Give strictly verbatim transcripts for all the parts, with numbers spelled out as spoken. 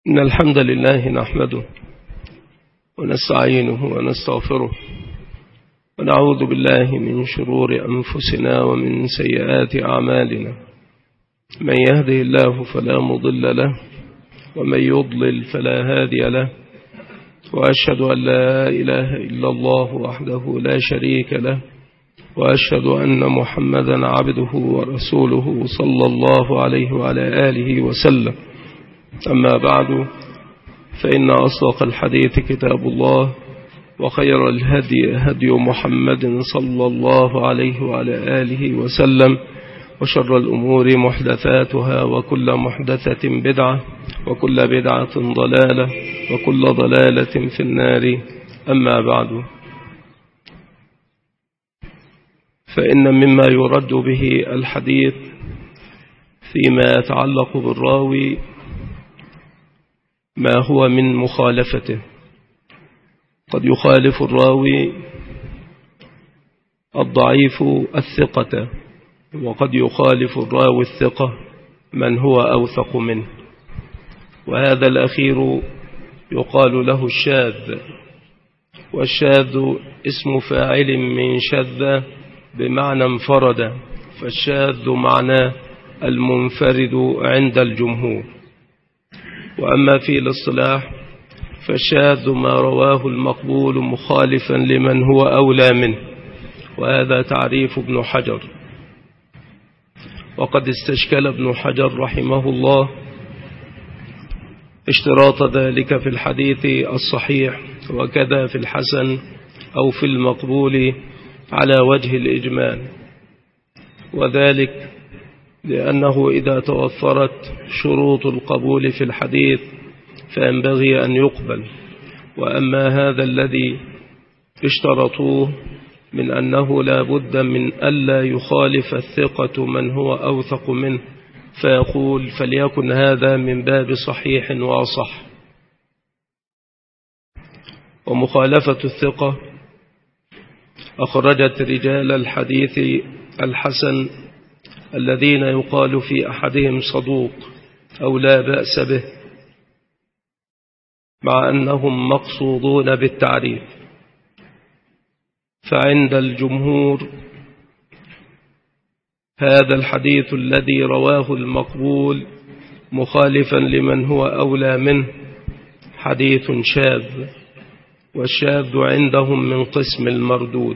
إن الحمد لله نحمده ونستعينه ونستغفره ونعوذ بالله من شرور أنفسنا ومن سيئات أعمالنا. من يهده الله فلا مضل له ومن يضلل فلا هادي له، وأشهد أن لا إله إلا الله وحده لا شريك له، وأشهد أن محمدا عبده ورسوله صلى الله عليه وعلى آله وسلم. أما بعد، فإن أصدق الحديث كتاب الله، وخير الهدي هدي محمد صلى الله عليه وعلى آله وسلم، وشر الأمور محدثاتها، وكل محدثة بدعة، وكل بدعة ضلالة، وكل ضلالة في النار. أما بعد، فإن مما يرد به الحديث فيما يتعلق بالراوي ما هو من مخالفته. قد يخالف الراوي الضعيف الثقة، وقد يخالف الراوي الثقة من هو أوثق منه، وهذا الأخير يقال له الشاذ. والشاذ اسم فاعل من شذ بمعنى انفرد، فالشاذ معناه المنفرد عند الجمهور. وأما في الاصطلاح فالشاذ ما رواه المقبول مخالفا لمن هو أولى منه، وهذا تعريف ابن حجر. وقد استشكل ابن حجر رحمه الله اشتراط ذلك في الحديث الصحيح، وكذا في الحسن أو في المقبول على وجه الإجمال، وذلك لأنه إذا توفرت شروط القبول في الحديث فينبغي أن يقبل. وأما هذا الذي اشترطوه من أنه لا بد من ألا يخالف الثقة من هو أوثق منه، فيقول فليكن هذا من باب صحيح وأصح. ومخالفة الثقة أخرجت رجال الحديث الحسن الذين يقال في أحدهم صدوق أو لا بأس به، مع أنهم مقصودون بالتعريف. فعند الجمهور هذا الحديث الذي رواه المقبول مخالفا لمن هو أولى منه حديث شاذ، والشاذ عندهم من قسم المردود.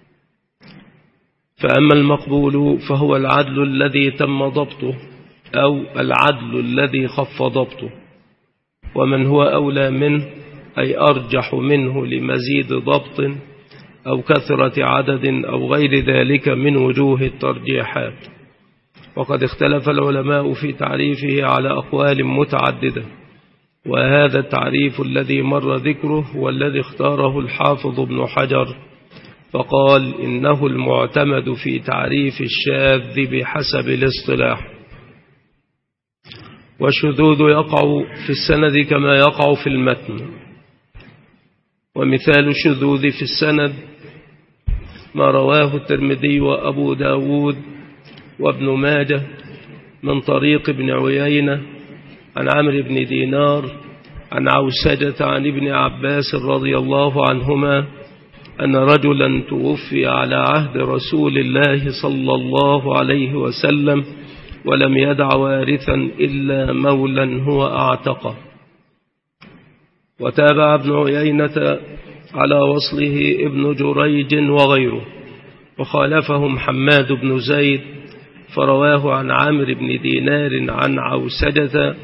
فأما المقبول فهو العدل الذي تم ضبطه أو العدل الذي خف ضبطه، ومن هو أولى منه أي أرجح منه لمزيد ضبط أو كثرة عدد أو غير ذلك من وجوه الترجيحات. وقد اختلف العلماء في تعريفه على أقوال متعددة، وهذا التعريف الذي مر ذكره هو الذي اختاره الحافظ ابن حجر، فقال إنه المعتمد في تعريف الشاذ بحسب الاصطلاح. والشذوذ يقع في السند كما يقع في المتن. ومثال الشذوذ في السند ما رواه الترمذي وأبو داود وابن ماجه من طريق ابن عيينة عن عمرو بن دينار عن عوسجة عن ابن عباس رضي الله عنهما أن رجلا توفي على عهد رسول الله صلى الله عليه وسلم ولم يدع وارثا إلا مولا هو أعتقه. وتابع ابن عيينة على وصله ابن جريج وغيره، وخالفهم حماد بن زيد فرواه عن عامر بن دينار عن عوسجة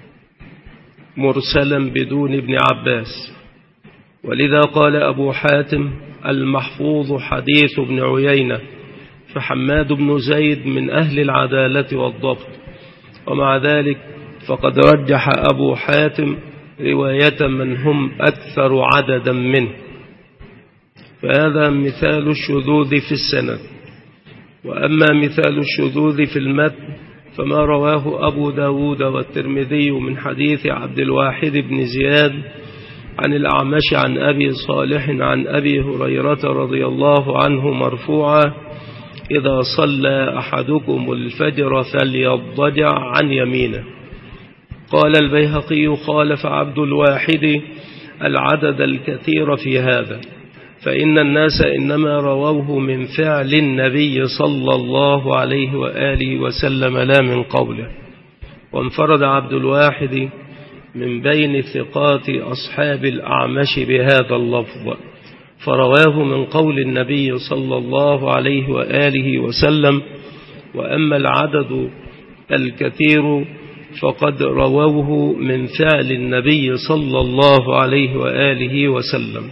مرسلا بدون ابن عباس. ولذا قال أبو حاتم المحفوظ حديث ابن عيينة، فحماد بن زيد من أهل العدالة والضبط. ومع ذلك فقد رجح أبو حاتم رواية من هم أكثر عددا منه. فهذا مثال الشذوذ في السند. وأما مثال الشذوذ في المتن فما رواه أبو داود والترمذي من حديث عبد الواحد بن زياد عن الأعمش عن أبي صالح عن أبي هريرة رضي الله عنه مرفوعا: إذا صلى أحدكم الفجر فليضجع عن يمينه. قال البيهقي: خالف عبد الواحد العدد الكثير في هذا، فإن الناس إنما رووه من فعل النبي صلى الله عليه وآله وسلم لا من قوله. وانفرد عبد الواحد من بين ثقات أصحاب الأعمش بهذا اللفظ، فرواه من قول النبي صلى الله عليه وآله وسلم. وأما العدد الكثير فقد رووه من فعل النبي صلى الله عليه وآله وسلم.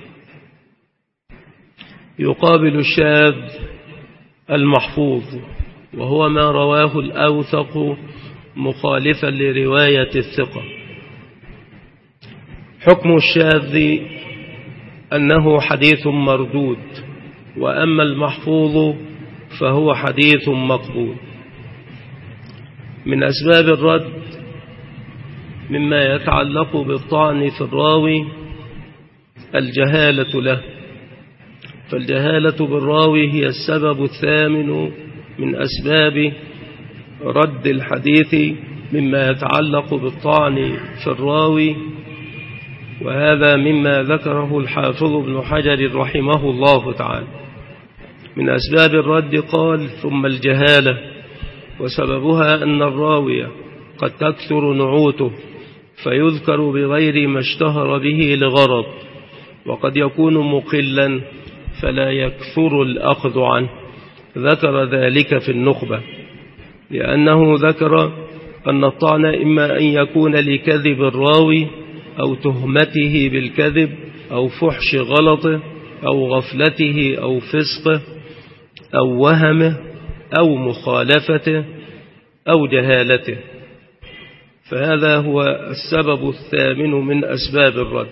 يقابل الشاذ المحفوظ، وهو ما رواه الأوثق مخالفا لرواية الثقة. حكم الشاذ أنه حديث مردود، وأما المحفوظ فهو حديث مقبول. من أسباب الرد مما يتعلق بالطعن في الراوي الجهالة له، فالجهالة بالراوي هي السبب الثامن من أسباب رد الحديث مما يتعلق بالطعن في الراوي، وهذا مما ذكره الحافظ ابن حجر رحمه الله تعالى. من أسباب الرد قال: ثم الجهالة، وسببها أن الراوي قد تكثر نعوته فيذكر بغير ما اشتهر به لغرض، وقد يكون مقلا فلا يكثر الأخذ عنه. ذكر ذلك في النخبة، لأنه ذكر أن الطعن إما أن يكون لكذب الراوي أو تهمته بالكذب أو فحش غلطه أو غفلته أو فسقه أو وهمه أو مخالفته أو جهالته، فهذا هو السبب الثامن من أسباب الرد.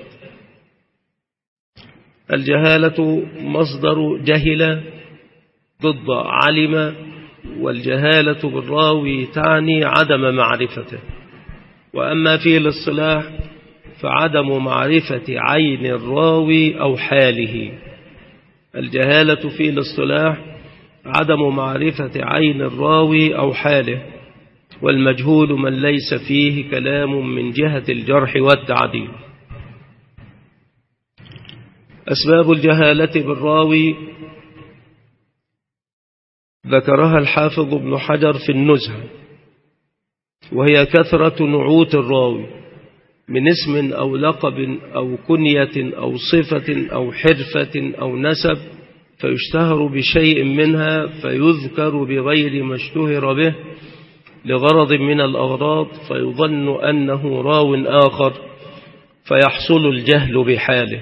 الجهالة مصدر جهل ضد علم، والجهالة بالراوي تعني عدم معرفته. وأما في الاصطلاح فعدم معرفة عين الراوي أو حاله. الجهالة في الاصطلاح عدم معرفة عين الراوي أو حاله، والمجهول من ليس فيه كلام من جهة الجرح والتعديل. أسباب الجهالة بالراوي ذكرها الحافظ ابن حجر في النزهة، وهي كثرة نعوت الراوي من اسم أو لقب أو كنية أو صفة أو حرفة أو نسب، فيشتهر بشيء منها فيذكر بغير ما اشتهر به لغرض من الأغراض، فيظن أنه راو آخر فيحصل الجهل بحاله.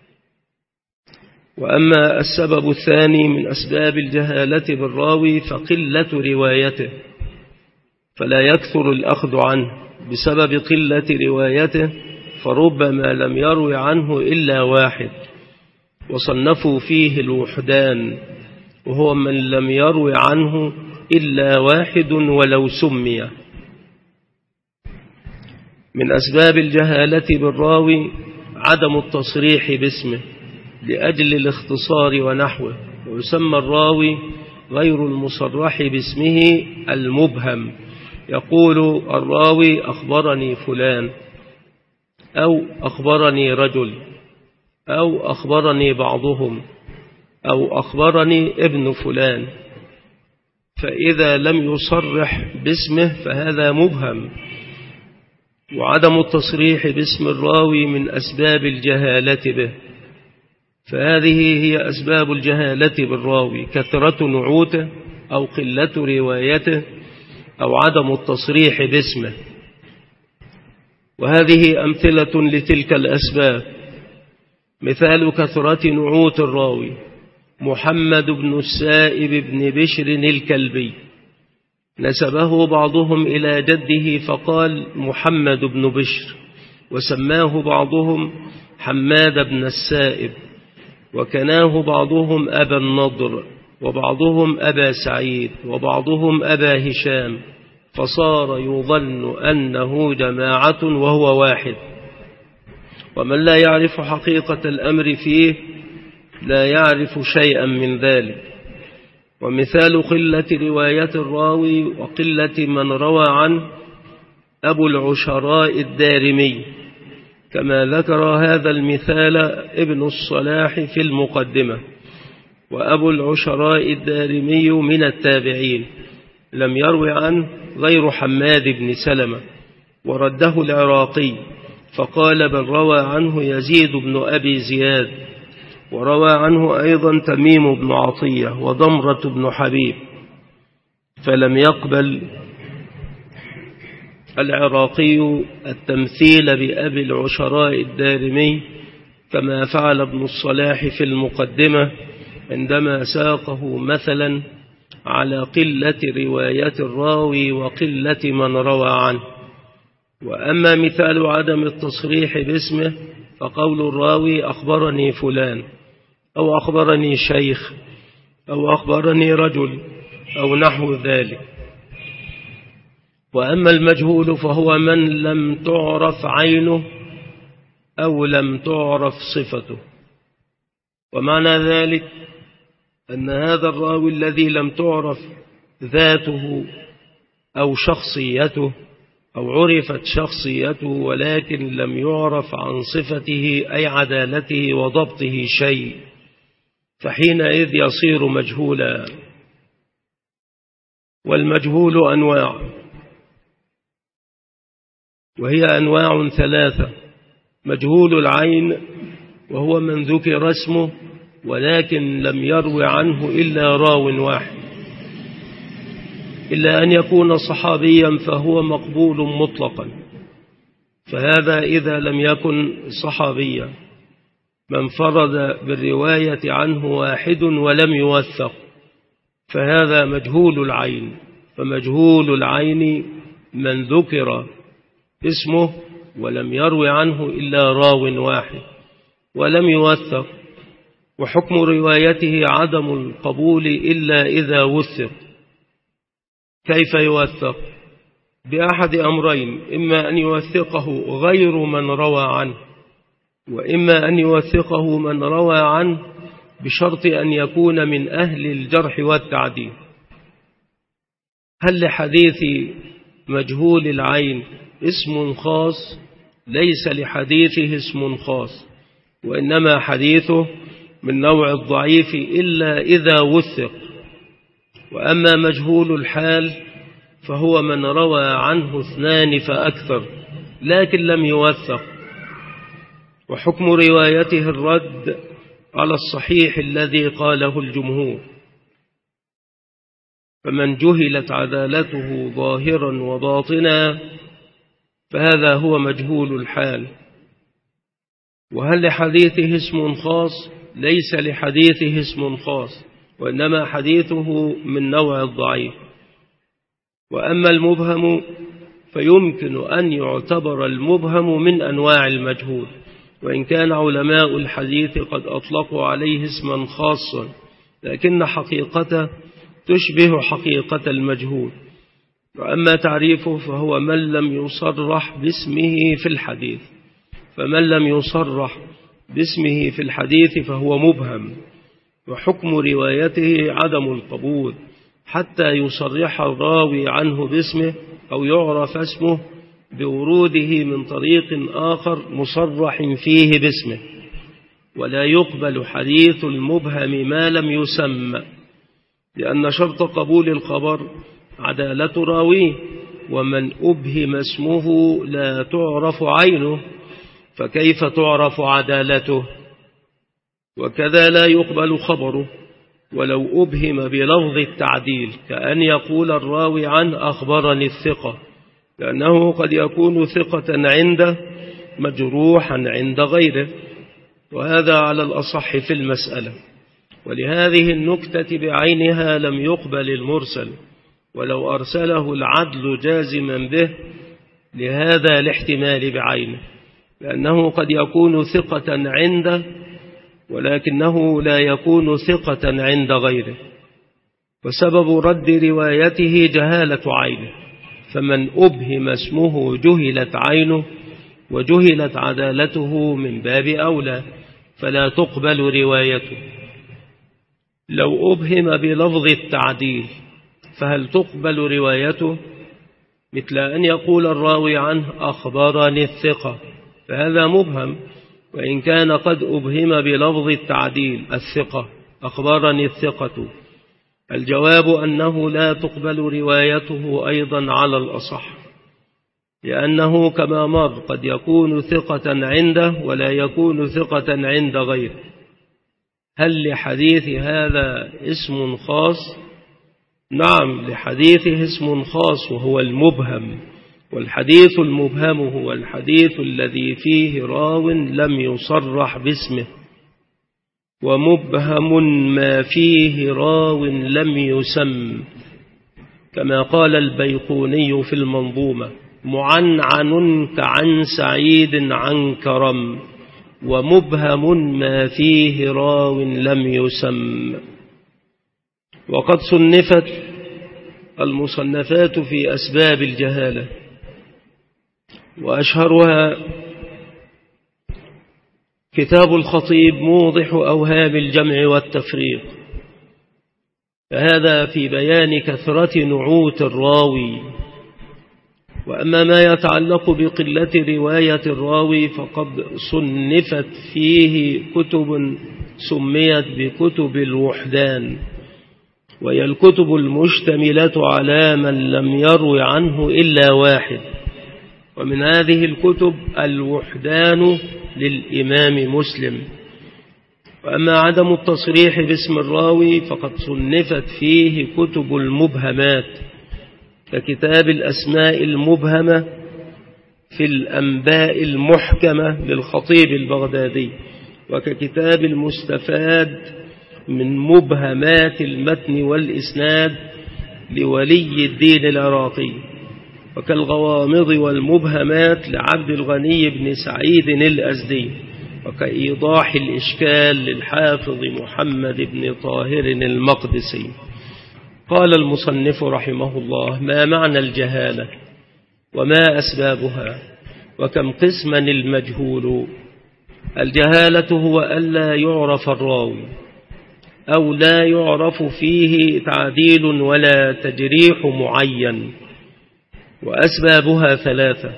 وأما السبب الثاني من أسباب الجهالة بالراوي فقلة روايته، فلا يكثر الأخذ عنه بسبب قلة روايته، فربما لم يروي عنه إلا واحد، وصنفوا فيه الوحدان، وهو من لم يروي عنه إلا واحد ولو سمي. من أسباب الجهالة بالراوي عدم التصريح باسمه لأجل الاختصار ونحوه، ويسمى الراوي غير المصرح باسمه المبهم. يقول الراوي: أخبرني فلان، أو أخبرني رجل، أو أخبرني بعضهم، أو أخبرني ابن فلان. فإذا لم يصرح باسمه فهذا مبهم. وعدم التصريح باسم الراوي من أسباب الجهالة به، فهذه هي أسباب الجهالة بالراوي: كثرة نعوته أو قلة روايته أو عدم التصريح باسمه. وهذه أمثلة لتلك الأسباب. مثال كثرة نعوت الراوي: محمد بن السائب بن بشر الكلبي، نسبه بعضهم إلى جده فقال محمد بن بشر، وسماه بعضهم حماد بن السائب، وكناه بعضهم أبا النضر، وبعضهم أبا سعيد، وبعضهم أبا هشام، فصار يظن أنه جماعة وهو واحد. ومن لا يعرف حقيقة الأمر فيه لا يعرف شيئا من ذلك. ومثال قلة رواية الراوي وقلة من روى عنه أبو العشراء الدارمي، كما ذكر هذا المثال ابن الصلاح في المقدمة. وأبو العشراء الدارمي من التابعين، لم يروي عنه غير حماد بن سلمة، ورده العراقي فقال بل روى عنه يزيد بن أبي زياد، وروى عنه أيضا تميم بن عطية وضمرة بن حبيب، فلم يقبل العراقي التمثيل بأبي العشراء الدارمي كما فعل ابن الصلاح في المقدمة عندما ساقه مثلا على قلة رواية الراوي وقلة من روى عنه. وأما مثال عدم التصريح باسمه فقول الراوي أخبرني فلان، أو أخبرني شيخ، أو أخبرني رجل، أو نحو ذلك. وأما المجهول فهو من لم تعرف عينه أو لم تعرف صفته. ومعنى ذلك أن هذا الراوي الذي لم تعرف ذاته أو شخصيته، أو عرفت شخصيته ولكن لم يعرف عن صفته أي عدالته وضبطه شيء، فحينئذ يصير مجهولا. والمجهول أنواع، وهي أنواع ثلاثة: مجهول العين، وهو من ذكر اسمه ولكن لم يروي عنه إلا راو واحد، إلا أن يكون صحابيا فهو مقبول مطلقا، فهذا إذا لم يكن صحابيا. من فرد بالرواية عنه واحد ولم يوثق فهذا مجهول العين. فمجهول العين من ذكر اسمه ولم يروي عنه إلا راو واحد ولم يوثق، وحكم روايته عدم القبول إلا إذا وثق. كيف يوثق؟ بأحد أمرين: إما أن يوثقه غير من روى عنه، وإما أن يوثقه من روى عنه بشرط أن يكون من أهل الجرح والتعديل. هل لحديث مجهول العين اسم خاص؟ ليس لحديثه اسم خاص، وإنما حديثه من نوع الضعيف إلا إذا وثق. وأما مجهول الحال فهو من روى عنه اثنان فأكثر لكن لم يوثق، وحكم روايته الرد على الصحيح الذي قاله الجمهور. فمن جهلت عدالته ظاهرا وباطنا فهذا هو مجهول الحال. وهل لحديثه اسم خاص؟ ليس لحديثه اسم خاص، وإنما حديثه من نوع الضعيف. وأما المبهم فيمكن أن يعتبر المبهم من أنواع المجهول، وإن كان علماء الحديث قد أطلقوا عليه اسما خاصا، لكن حقيقته تشبه حقيقة المجهول. وأما تعريفه فهو من لم يصرح باسمه في الحديث، فمن لم يصرح باسمه في الحديث فهو مبهم، وحكم روايته عدم القبول حتى يصرح الراوي عنه باسمه أو يعرف اسمه بوروده من طريق آخر مصرح فيه باسمه. ولا يقبل حديث المبهم ما لم يسمى، لأن شرط قبول الخبر عدالة راويه، ومن أبهم اسمه لا تعرف عينه، فكيف تعرف عدالته؟ وكذا لا يقبل خبره ولو أبهم بلفظ التعديل، كأن يقول الراوي عنه أخبرني الثقة، لأنه قد يكون ثقة عنده مجروحا عند غيره، وهذا على الأصح في المسألة. ولهذه النكتة بعينها لم يقبل المرسل ولو أرسله العدل جازما به لهذا الاحتمال بعينه، لأنه قد يكون ثقة عنده ولكنه لا يكون ثقة عند غيره، وسبب رد روايته جهالة عينه. فمن أبهم اسمه جهلت عينه وجهلت عدالته من باب أولى، فلا تقبل روايته. لو أبهم بلفظ التعديل فهل تقبل روايته؟ مثل أن يقول الراوي عنه أخبرني الثقة، فهذا مبهم، وإن كان قد أبهم بلفظ التعديل الثقة، أخبرني الثقة. الجواب أنه لا تقبل روايته أيضا على الأصح، لأنه كما مر قد يكون ثقة عنده ولا يكون ثقة عند غيره. هل لحديث هذا اسم خاص؟ نعم، لحديثه اسم خاص وهو المبهم، والحديث المبهم هو الحديث الذي فيه راو لم يصرح باسمه، ومبهم ما فيه راو لم يسم، كما قال البيقوني في المنظومة: معنعن كعن سعيد عن كرم، ومبهم ما فيه راو لم يسم. وقد صنفت المصنفات في أسباب الجهالة، وأشهرها كتاب الخطيب موضح أوهام الجمع والتفريق، فهذا في بيان كثرة نعوت الراوي. وأما ما يتعلق بقلة رواية الراوي فقد صنفت فيه كتب سميت بكتب الوحدان، وهي الكتب المشتملة على من لم يروي عنه إلا واحد. ومن هذه الكتب الوحدان للإمام مسلم. وأما عدم التصريح باسم الراوي فقد صنفت فيه كتب المبهمات، ككتاب الأسماء المبهمة في الأنباء المحكمة للخطيب البغدادي، وككتاب المستفاد من مبهمات المتن والإسناد لولي الدين العراقي، وكالغوامض والمبهمات لعبد الغني بن سعيد الأزدي، وكإيضاح الإشكال للحافظ محمد بن طاهر المقدسي. قال المصنف رحمه الله: ما معنى الجهالة وما أسبابها وكم قسما المجهول؟ الجهالة هو ألا يعرف الراوي أو لا يعرف فيه تعديل ولا تجريح معين. وأسبابها ثلاثة: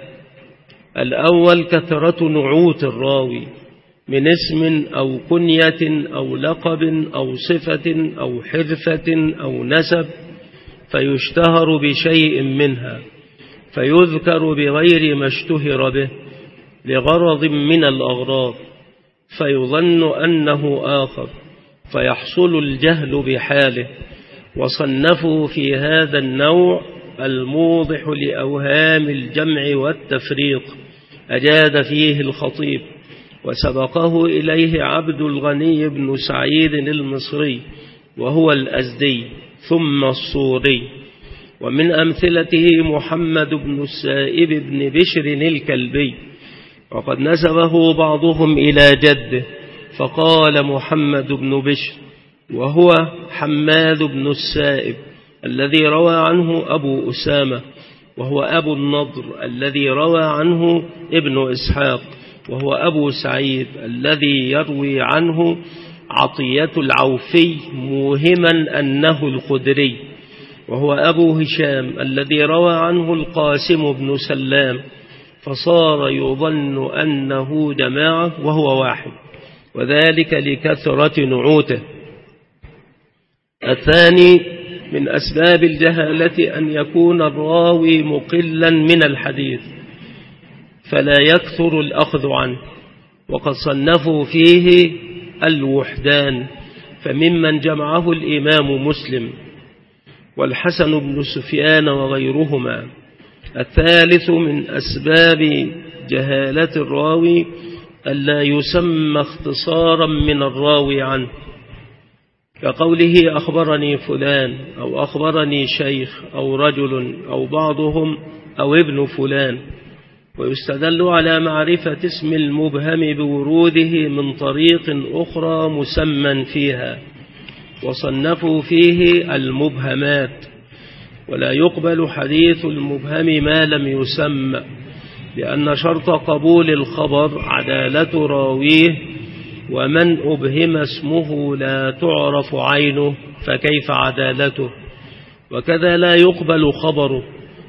الأول كثرة نعوت الراوي من اسم أو كنية أو لقب أو صفة أو حرفة أو نسب، فيشتهر بشيء منها فيذكر بغير ما اشتهر به لغرض من الأغراض، فيظن أنه آخر، فيحصل الجهل بحاله. وصنفوا في هذا النوع الموضح لأوهام الجمع والتفريق، أجاد فيه الخطيب، وسبقه إليه عبد الغني بن سعيد المصري وهو الأزدي ثم الصوري. ومن أمثلته محمد بن السائب بن بشر الكلبي، وقد نسبه بعضهم إلى جده فقال محمد بن بشر، وهو حماد بن السائب الذي روى عنه أبو أسامة، وهو أبو النضر الذي روى عنه ابن إسحاق، وهو أبو سعيد الذي يروي عنه عطية العوفي موهما أنه الخدري، وهو أبو هشام الذي روى عنه القاسم بن سلام، فصار يظن أنه جماعة وهو واحد، وذلك لكثرة نعوته. الثاني من أسباب الجهالة أن يكون الراوي مقلا من الحديث فلا يكثر الأخذ عنه، وقد صنفوا فيه الوحدان، فممن جمعه الإمام مسلم والحسن بن سفيان وغيرهما. الثالث من أسباب جهالة الراوي ألا يسمى اختصارا من الراوي عنه، كقوله أخبرني فلان أو أخبرني شيخ أو رجل أو بعضهم أو ابن فلان. ويستدل على معرفة اسم المبهم بوروده من طريق أخرى مسمى فيها، وصنفوا فيه المبهمات. ولا يقبل حديث المبهم ما لم يسمى، لأن شرط قبول الخبر عدالة راويه، ومن أبهم اسمه لا تعرف عينه فكيف عدالته. وكذا لا يقبل خبره،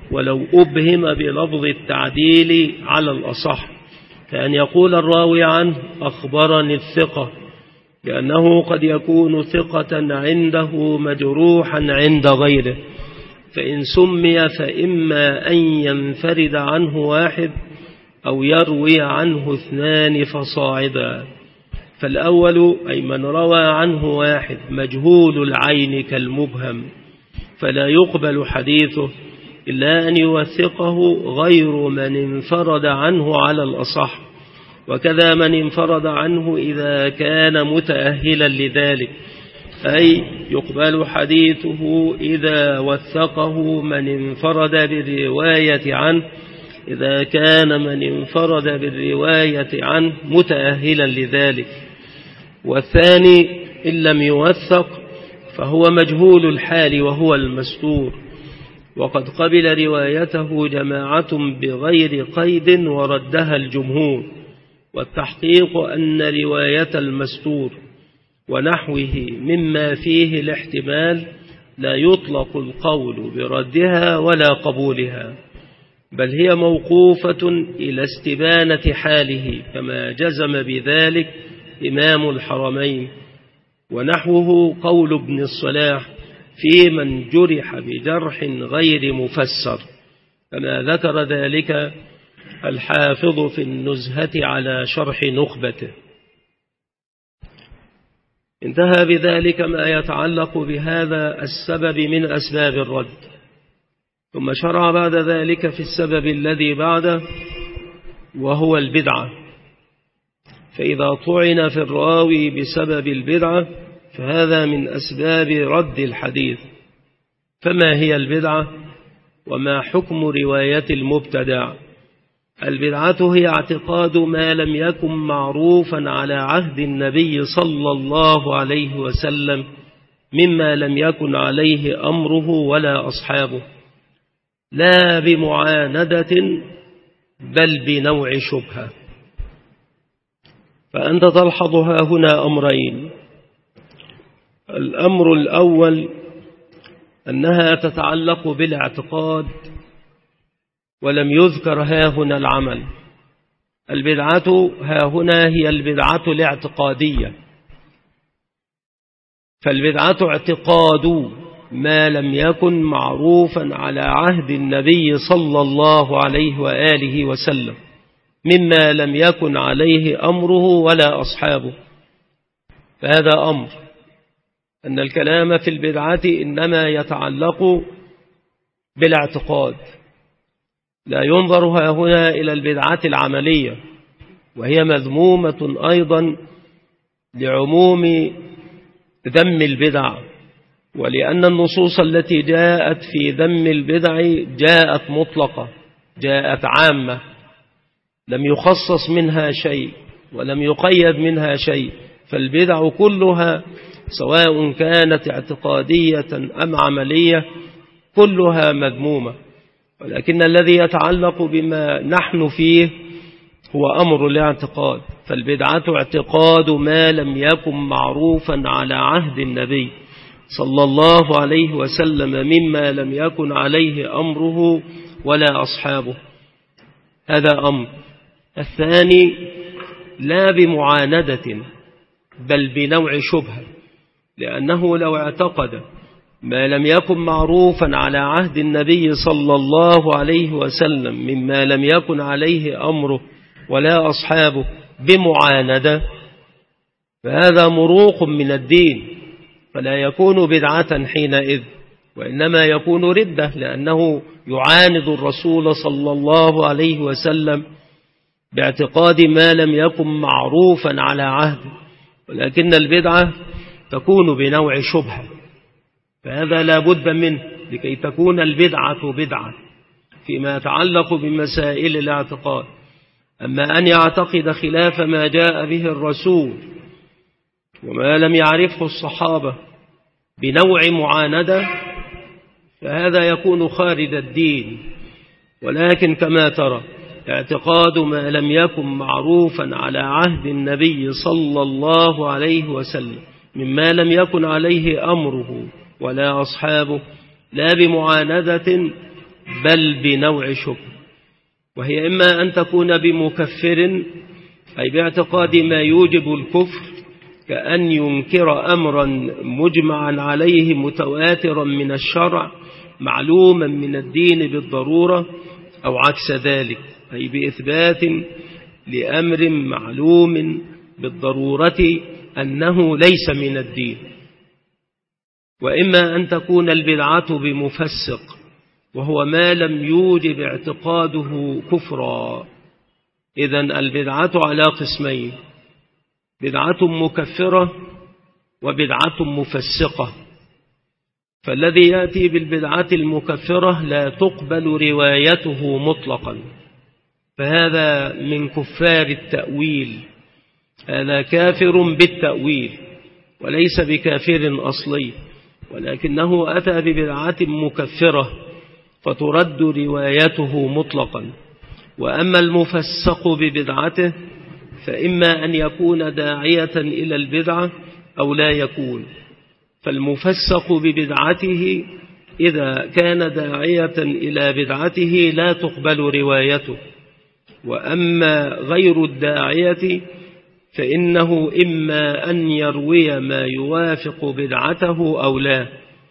ولو أبهم بلفظ التعديل على الأصح، كأن يقول الراوي عنه أخبرني الثقة، لأنه قد يكون ثقة عنده مجروحا عند غيره، فإن سمي فإما أن ينفرد عنه واحد أو يروي عنه اثنان فصاعدا. فالأول أي من روى عنه واحد مجهول العين كالمبهم فلا يقبل حديثه إلا أن يوثقه غير من انفرد عنه على الأصح، وكذا من انفرد عنه إذا كان متأهلا لذلك، أي يقبل حديثه إذا وثقه من انفرد بالرواية عنه إذا كان من انفرد بالرواية عنه متأهلا لذلك. والثاني إن لم يوثق فهو مجهول الحال وهو المستور، وقد قبل روايته جماعة بغير قيد وردها الجمهور، والتحقيق أن رواية المستور ونحوه مما فيه الاحتمال لا يطلق القول بردها ولا قبولها، بل هي موقوفة إلى استبانة حاله، كما جزم بذلك إمام الحرمين. ونحوه قول ابن الصلاح في من جرح بجرح غير مفسر، كما ذكر ذلك الحافظ في النزهة على شرح نخبته. انتهى بذلك ما يتعلق بهذا السبب من أسباب الرد، ثم شرع بعد ذلك في السبب الذي بعده وهو البدعة. فإذا طعن في الراوي بسبب البدعة فهذا من أسباب رد الحديث. فما هي البدعة وما حكم رواية المبتدع؟ البدعة هي اعتقاد ما لم يكن معروفا على عهد النبي صلى الله عليه وسلم مما لم يكن عليه أمره ولا أصحابه، لا بمعاندة بل بنوع شبهة. فأنت تلحظ ها هنا أمرين: الأمر الأول أنها تتعلق بالاعتقاد ولم يذكر ها هنا العمل. البدعة ها هنا هي البدعة الاعتقادية، فالبدعة اعتقاد ما لم يكن معروفا على عهد النبي صلى الله عليه وآله وسلم مما لم يكن عليه أمره ولا أصحابه. فهذا أمر أن الكلام في البدعة إنما يتعلق بالاعتقاد، لا ينظر ها هنا إلى البدعة العملية، وهي مذمومة أيضا لعموم ذم البدع، ولأن النصوص التي جاءت في ذم البدع جاءت مطلقة، جاءت عامة، لم يخصص منها شيء ولم يقيد منها شيء. فالبدع كلها سواء كانت اعتقادية أم عملية كلها مذمومة، ولكن الذي يتعلق بما نحن فيه هو أمر الاعتقاد. فالبدعة اعتقاد ما لم يكن معروفا على عهد النبي صلى الله عليه وسلم مما لم يكن عليه أمره ولا أصحابه، هذا أمر. الثاني لا بمعاندة بل بنوع شبهة، لأنه لو اعتقد ما لم يكن معروفا على عهد النبي صلى الله عليه وسلم مما لم يكن عليه أمره ولا أصحابه بمعاندة فهذا مروق من الدين، فلا يكون بدعة حينئذ، وإنما يكون ردة، لأنه يعاند الرسول صلى الله عليه وسلم باعتقاد ما لم يكن معروفا على عهد. ولكن البدعة تكون بنوع شبهة، فهذا لا بد منه لكي تكون البدعة بدعة فيما يتعلق بمسائل الاعتقاد. أما أن يعتقد خلاف ما جاء به الرسول وما لم يعرفه الصحابة بنوع معاندة فهذا يكون خارج الدين. ولكن كما ترى اعتقاد ما لم يكن معروفا على عهد النبي صلى الله عليه وسلم مما لم يكن عليه أمره ولا أصحابه لا بمعاندة بل بنوع شبه، وهي إما أن تكون بمكفر أي باعتقاد ما يوجب الكفر، كأن ينكر أمرا مجمعا عليه متواترا من الشرع معلوما من الدين بالضرورة، أو عكس ذلك أي بإثبات لأمر معلوم بالضرورة أنه ليس من الدين. وإما أن تكون البدعة بمفسق، وهو ما لم يوجب اعتقاده كفرا. إذن البدعة على قسمين: بدعة مكفرة وبدعة مفسقة. فالذي يأتي بالبدعة المكفرة لا تقبل روايته مطلقا، فهذا من كفار التأويل، هذا كافر بالتأويل وليس بكافر أصلي، ولكنه أتى ببدعة مكفرة فترد روايته مطلقا. وأما المفسق ببدعته فإما أن يكون داعية إلى البدعة أو لا يكون. فالمفسق ببدعته إذا كان داعية إلى بدعته لا تقبل روايته، وأما غير الداعية فإنه إما أن يروي ما يوافق بدعته أو لا.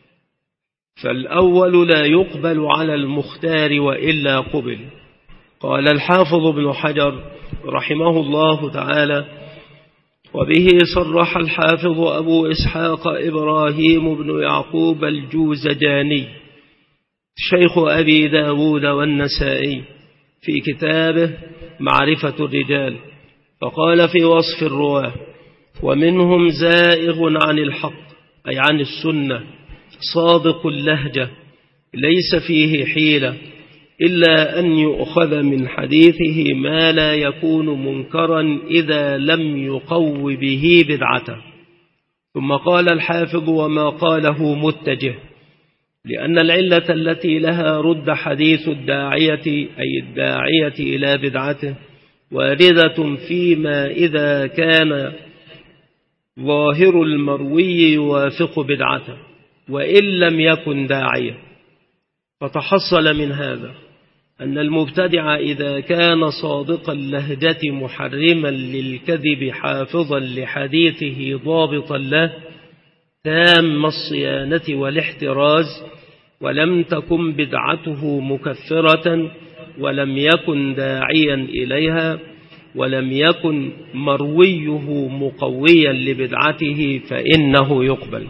فالأول لا يقبل على المختار وإلا قبل. قال الحافظ ابن حجر رحمه الله تعالى: وبه صرح الحافظ أبو إسحاق إبراهيم بن يعقوب الجوزجاني شيخ أبي داود والنسائي في كتابه معرفة الرجال، فقال في وصف الرواة: ومنهم زائغ عن الحق أي عن السنة، صادق اللهجة ليس فيه حيلة إلا أن يؤخذ من حديثه ما لا يكون منكرا إذا لم يقو به بدعته. ثم قال الحافظ: وما قاله متجه، لأن العلة التي لها رد حديث الداعية أي الداعية إلى بدعته واردة فيما إذا كان ظاهر المروي يوافق بدعته وإن لم يكن داعية. فتحصل من هذا أن المبتدع إذا كان صادق اللهجة محرما للكذب حافظا لحديثه ضابطا له تام الصيانة والاحتراز، ولم تكن بدعته مكفرة ولم يكن داعيا إليها ولم يكن مرويه مقويا لبدعته فإنه يقبل.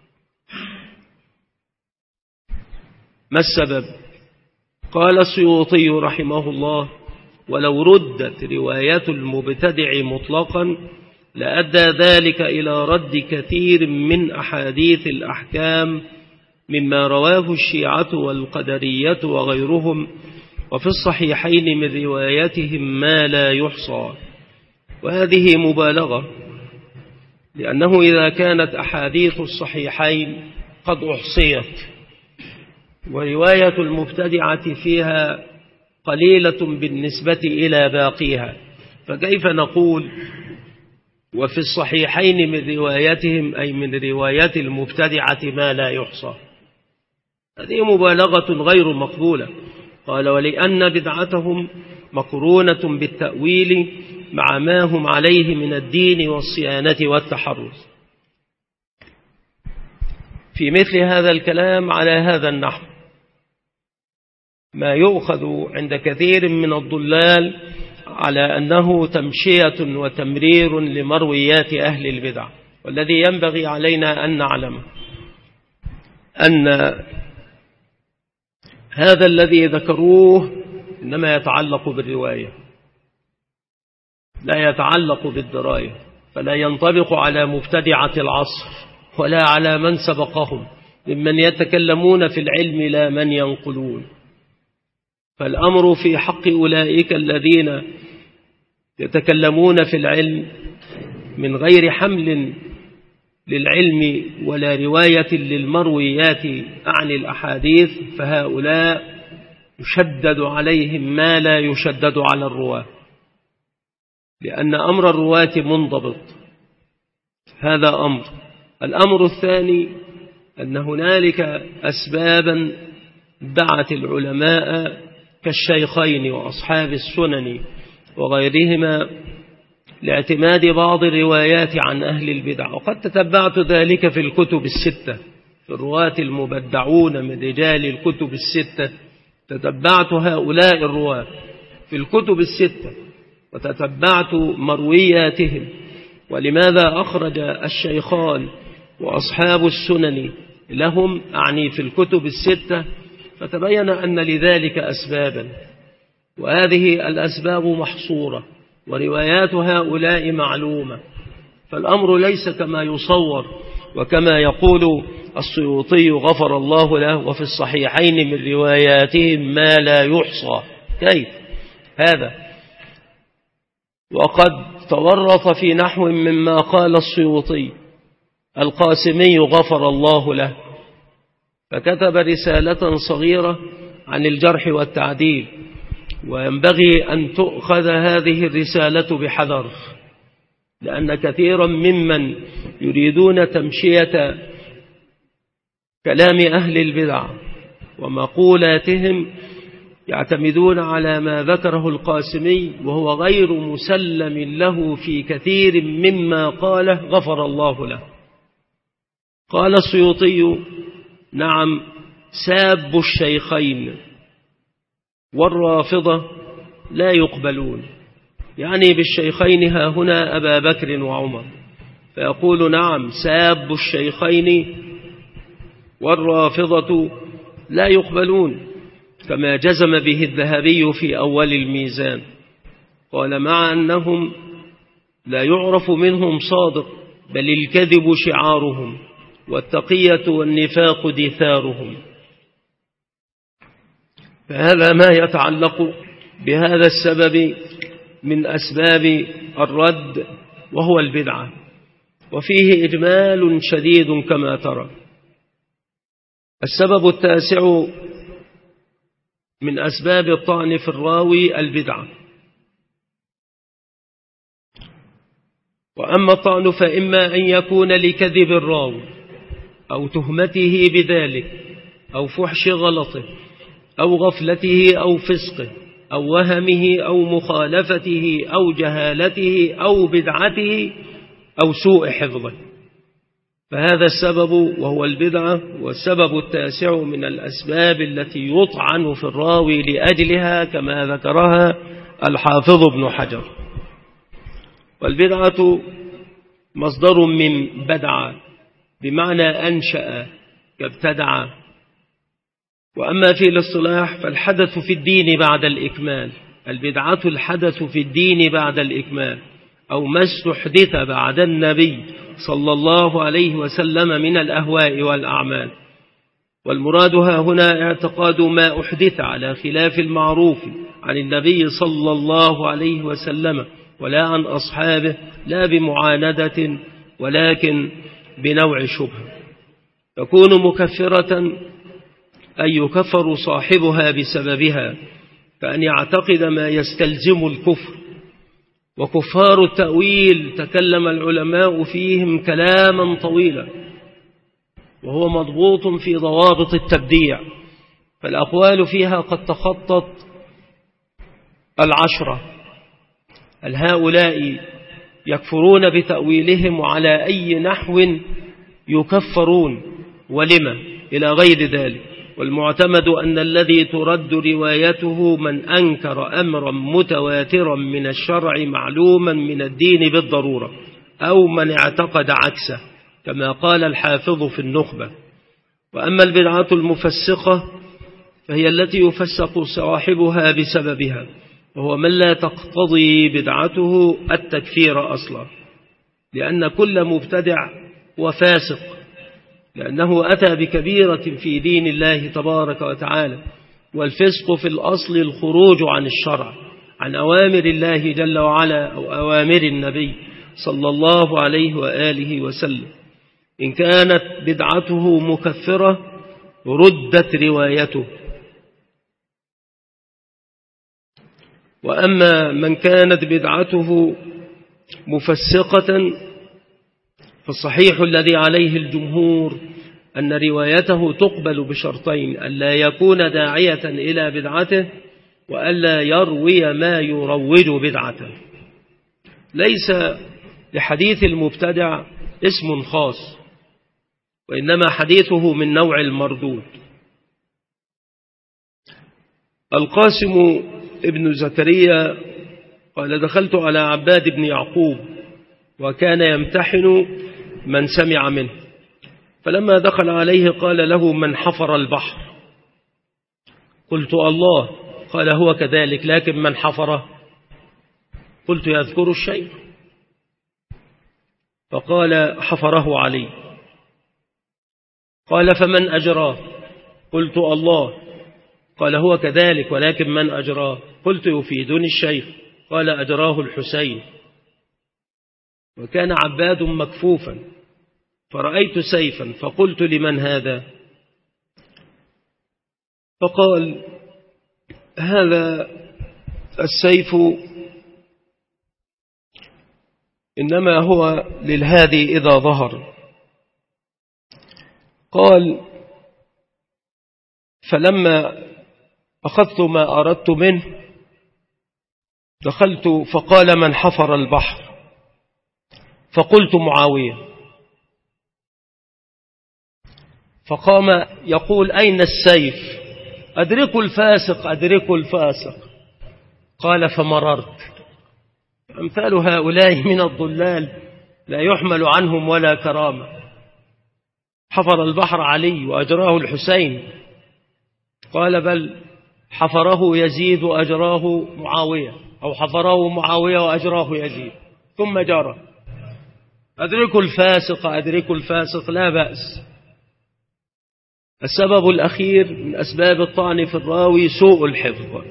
ما السبب؟ قال السيوطي رحمه الله: ولو ردت رواية المبتدع مطلقا لأدى ذلك إلى رد كثير من أحاديث الأحكام مما رواه الشيعة والقدرية وغيرهم، وفي الصحيحين من روايتهم ما لا يحصى. وهذه مبالغة، لأنه إذا كانت أحاديث الصحيحين قد أحصيت ورواية المبتدعة فيها قليلة بالنسبة إلى باقيها، فكيف نقول وفي الصحيحين من روايتهم أي من رواية المبتدعة ما لا يحصى؟ هذه مبالغة غير مقبولة. قال: ولأن بدعتهم مقرونة بالتأويل مع ما هم عليه من الدين والصيانة والتحرز. في مثل هذا الكلام على هذا النحو ما يؤخذ عند كثير من الضلال على أنه تمشية وتمرير لمرويات أهل البدع. والذي ينبغي علينا أن نعلم أن هذا الذي ذكروه إنما يتعلق بالرواية لا يتعلق بالدراية، فلا ينطبق على مبتدعة العصر ولا على من سبقهم ممن يتكلمون في العلم لا من ينقلون. فالأمر في حق أولئك الذين يتكلمون في العلم من غير حمل للعلم ولا رواية للمرويات عن الأحاديث، فهؤلاء يشدد عليهم ما لا يشدد على الرواة، لأن أمر الرواة منضبط. هذا أمر. الأمر الثاني أن هنالك أسبابا دعت العلماء كالشيخين وأصحاب السنن وغيرهما لاعتماد بعض الروايات عن أهل البدع، وقد تتبعت ذلك في الكتب الستة، في الرواة المبدعون من رجال الكتب الستة تتبعت هؤلاء الرواة في الكتب الستة وتتبعت مروياتهم، ولماذا أخرج الشيخان وأصحاب السنن لهم أعني في الكتب الستة، فتبين أن لذلك أسبابا، وهذه الأسباب محصورة وروايات هؤلاء معلومة، فالأمر ليس كما يصور وكما يقول السيوطي غفر الله له وفي الصحيحين من رواياتهم ما لا يحصى. كيف هذا؟ وقد تورط في نحو مما قال السيوطي القاسمي غفر الله له، فكتب رسالة صغيرة عن الجرح والتعديل، وينبغي أن تؤخذ هذه الرسالة بحذر، لأن كثيرا ممن يريدون تمشية كلام أهل البدع ومقولاتهم يعتمدون على ما ذكره القاسمي وهو غير مسلم له في كثير مما قاله غفر الله له. قال السيوطي: نعم، ساب الشيخين والرافضة لا يقبلون، يعني بالشيخين ها هنا أبا بكر وعمر، فيقول: نعم، ساب الشيخين والرافضة لا يقبلون، كما جزم به الذهبي في أول الميزان. قال: مع أنهم لا يعرف منهم صادق، بل الكذب شعارهم، والتقية والنفاق دثارهم. فهذا ما يتعلق بهذا السبب من أسباب الرد، وهو البدعة، وفيه إجمال شديد كما ترى. السبب التاسع من أسباب الطعن في الراوي البدعة. وأما الطعن فإما أن يكون لكذب الراوي أو تهمته بذلك أو فحش غلطه أو غفلته أو فسقه أو وهمه أو مخالفته أو جهالته أو بدعته أو سوء حفظه، فهذا السبب وهو البدعة، والسبب التاسع من الأسباب التي يطعن في الراوي لأجلها كما ذكرها الحافظ ابن حجر. والبدعة مصدر من بدعة بمعنى أنشأ كابتدع. وأما في الاصطلاح فالحدث في الدين بعد الإكمال، البدعة الحدث في الدين بعد الإكمال، أو ما استحدث بعد النبي صلى الله عليه وسلم من الأهواء والأعمال. والمراد هنا اعتقاد ما أحدث على خلاف المعروف عن النبي صلى الله عليه وسلم ولا عن أصحابه، لا بمعاندة ولكن بنوع شبهة، تكون مكفرة أن يكفر صاحبها بسببها، فأن يعتقد ما يستلزم الكفر. وكفار التأويل تكلم العلماء فيهم كلاما طويلا، وهو مضبوط في ضوابط التبديع، فالأقوال فيها قد تخطت العشرة. هل هؤلاء يكفرون بتأويلهم وعلى أي نحو يكفرون ولما إلى غير ذلك؟ والمعتمد أن الذي ترد روايته من أنكر أمرا متواترا من الشرع معلوما من الدين بالضرورة، أو من اعتقد عكسه كما قال الحافظ في النخبة. وأما البدعة المفسقة فهي التي يفسق صاحبها بسببها، وهو من لا تقتضي بدعته التكفير أصلا، لأن كل مبتدع وفاسق، لأنه أتى بكبيرة في دين الله تبارك وتعالى. والفسق في الأصل الخروج عن الشرع، عن أوامر الله جل وعلا أو أوامر النبي صلى الله عليه وآله وسلم. إن كانت بدعته مكفرة ردت روايته. وأما من كانت بدعته مفسقة فالصحيح الذي عليه الجمهور أن روايته تقبل بشرطين: ألا يكون داعية إلى بدعته، وألا يروي ما يروج بدعته. ليس لحديث المبتدع اسم خاص، وإنما حديثه من نوع المردود. القاسم ابن زكريا قال: دخلت على عباد بن يعقوب وكان يمتحن من سمع منه، فلما دخل عليه قال له: من حفر البحر؟ قلت: الله. قال: هو كذلك، لكن من حفره؟ قلت: يذكر الشيء. فقال: حفره علي. قال: فمن أجراه؟ قلت: الله. قال: هو كذلك، ولكن من أجراه؟ قلت: يفيدني الشيخ. قال: أجراه الحسين. وكان عباد مكفوفا، فرأيت سيفا فقلت: لمن هذا؟ فقال: هذا السيف إنما هو للهادي إذا ظهر. قال: فلما أخذت ما أردت منه دخلت فقال: من حفر البحر؟ فقلت: معاوية. فقام يقول: أين السيف؟ أدركوا الفاسق، أدركوا الفاسق. قال: فمررت. أمثال هؤلاء من الضلال لا يحمل عنهم ولا كرامة. حفر البحر علي وأجراه الحسين. قال: بل حفره يزيد وأجراه معاوية، أو حفره معاوية وأجراه يزيد ثم جرى. أدركوا الفاسق، أدركوا الفاسق، لا بأس. السبب الأخير من أسباب الطعن في الراوي سوء الحفظ.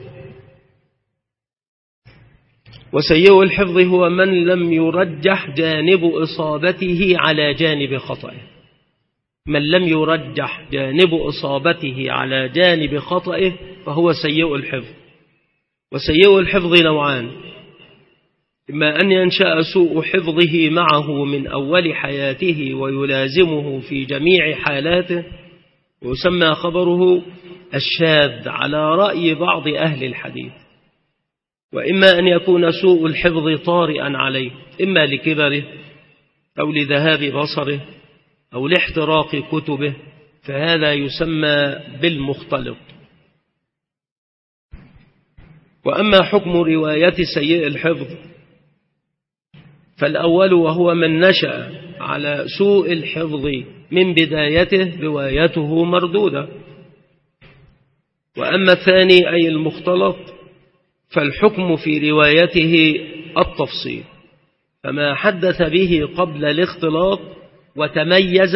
وسيء الحفظ هو من لم يرجح جانب إصابته على جانب خطئه. من لم يرجح جانب إصابته على جانب خطئه فهو سيء الحفظ. وسيء الحفظ نوعان: إما أن ينشأ سوء حفظه معه من أول حياته ويلازمه في جميع حالاته، ويسمى خبره الشاذ على رأي بعض أهل الحديث. وإما أن يكون سوء الحفظ طارئا عليه، إما لكبره أو لذهاب بصره أو لاحتراق كتبه، فهذا يسمى بالمختلط. وأما حكم رواية سيء الحفظ فالأول وهو من نشأ على سوء الحفظ من بدايته روايته مردودة. وأما الثاني أي المختلط فالحكم في روايته التفصيل، فما حدث به قبل الاختلاط وتميز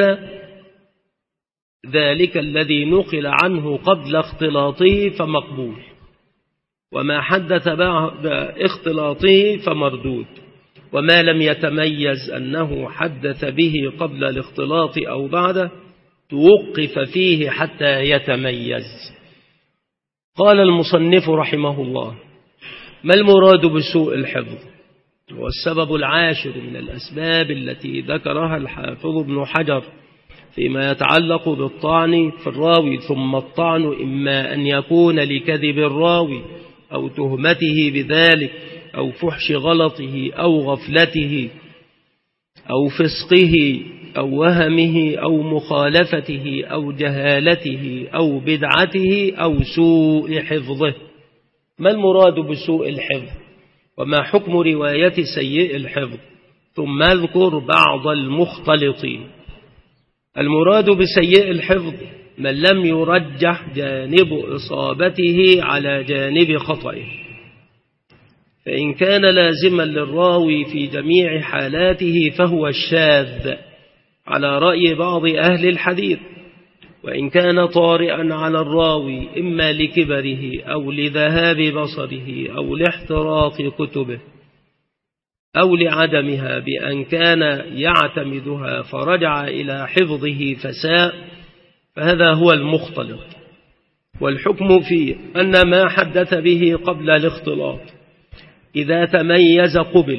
ذلك الذي نقل عنه قبل اختلاطه فمقبول، وما حدث بعد اختلاطه فمردود، وما لم يتميز أنه حدث به قبل الاختلاط أو بعده توقف فيه حتى يتميز. قال المصنف رحمه الله: ما المراد بسوء الحفظ؟ هو السبب العاشر من الأسباب التي ذكرها الحافظ ابن حجر فيما يتعلق بالطعن في الراوي. ثم الطعن إما أن يكون لكذب الراوي أو تهمته بذلك أو فحش غلطه أو غفلته أو فسقه أو وهمه أو مخالفته أو جهالته أو بدعته أو سوء حفظه. ما المراد بسوء الحفظ؟ وما حكم رواية سيء الحفظ؟ ثم اذكر بعض المختلطين. المراد بسيء الحفظ من لم يرجح جانب إصابته على جانب خطئه، فإن كان لازما للراوي في جميع حالاته فهو الشاذ على رأي بعض أهل الحديث، وإن كان طارئا على الراوي إما لكبره أو لذهاب بصره أو لاحتراق كتبه أو لعدمها بأن كان يعتمدها فرجع إلى حفظه فساء، فهذا هو المختلط. والحكم فيه أن ما حدث به قبل الاختلاط إذا تميز قبل،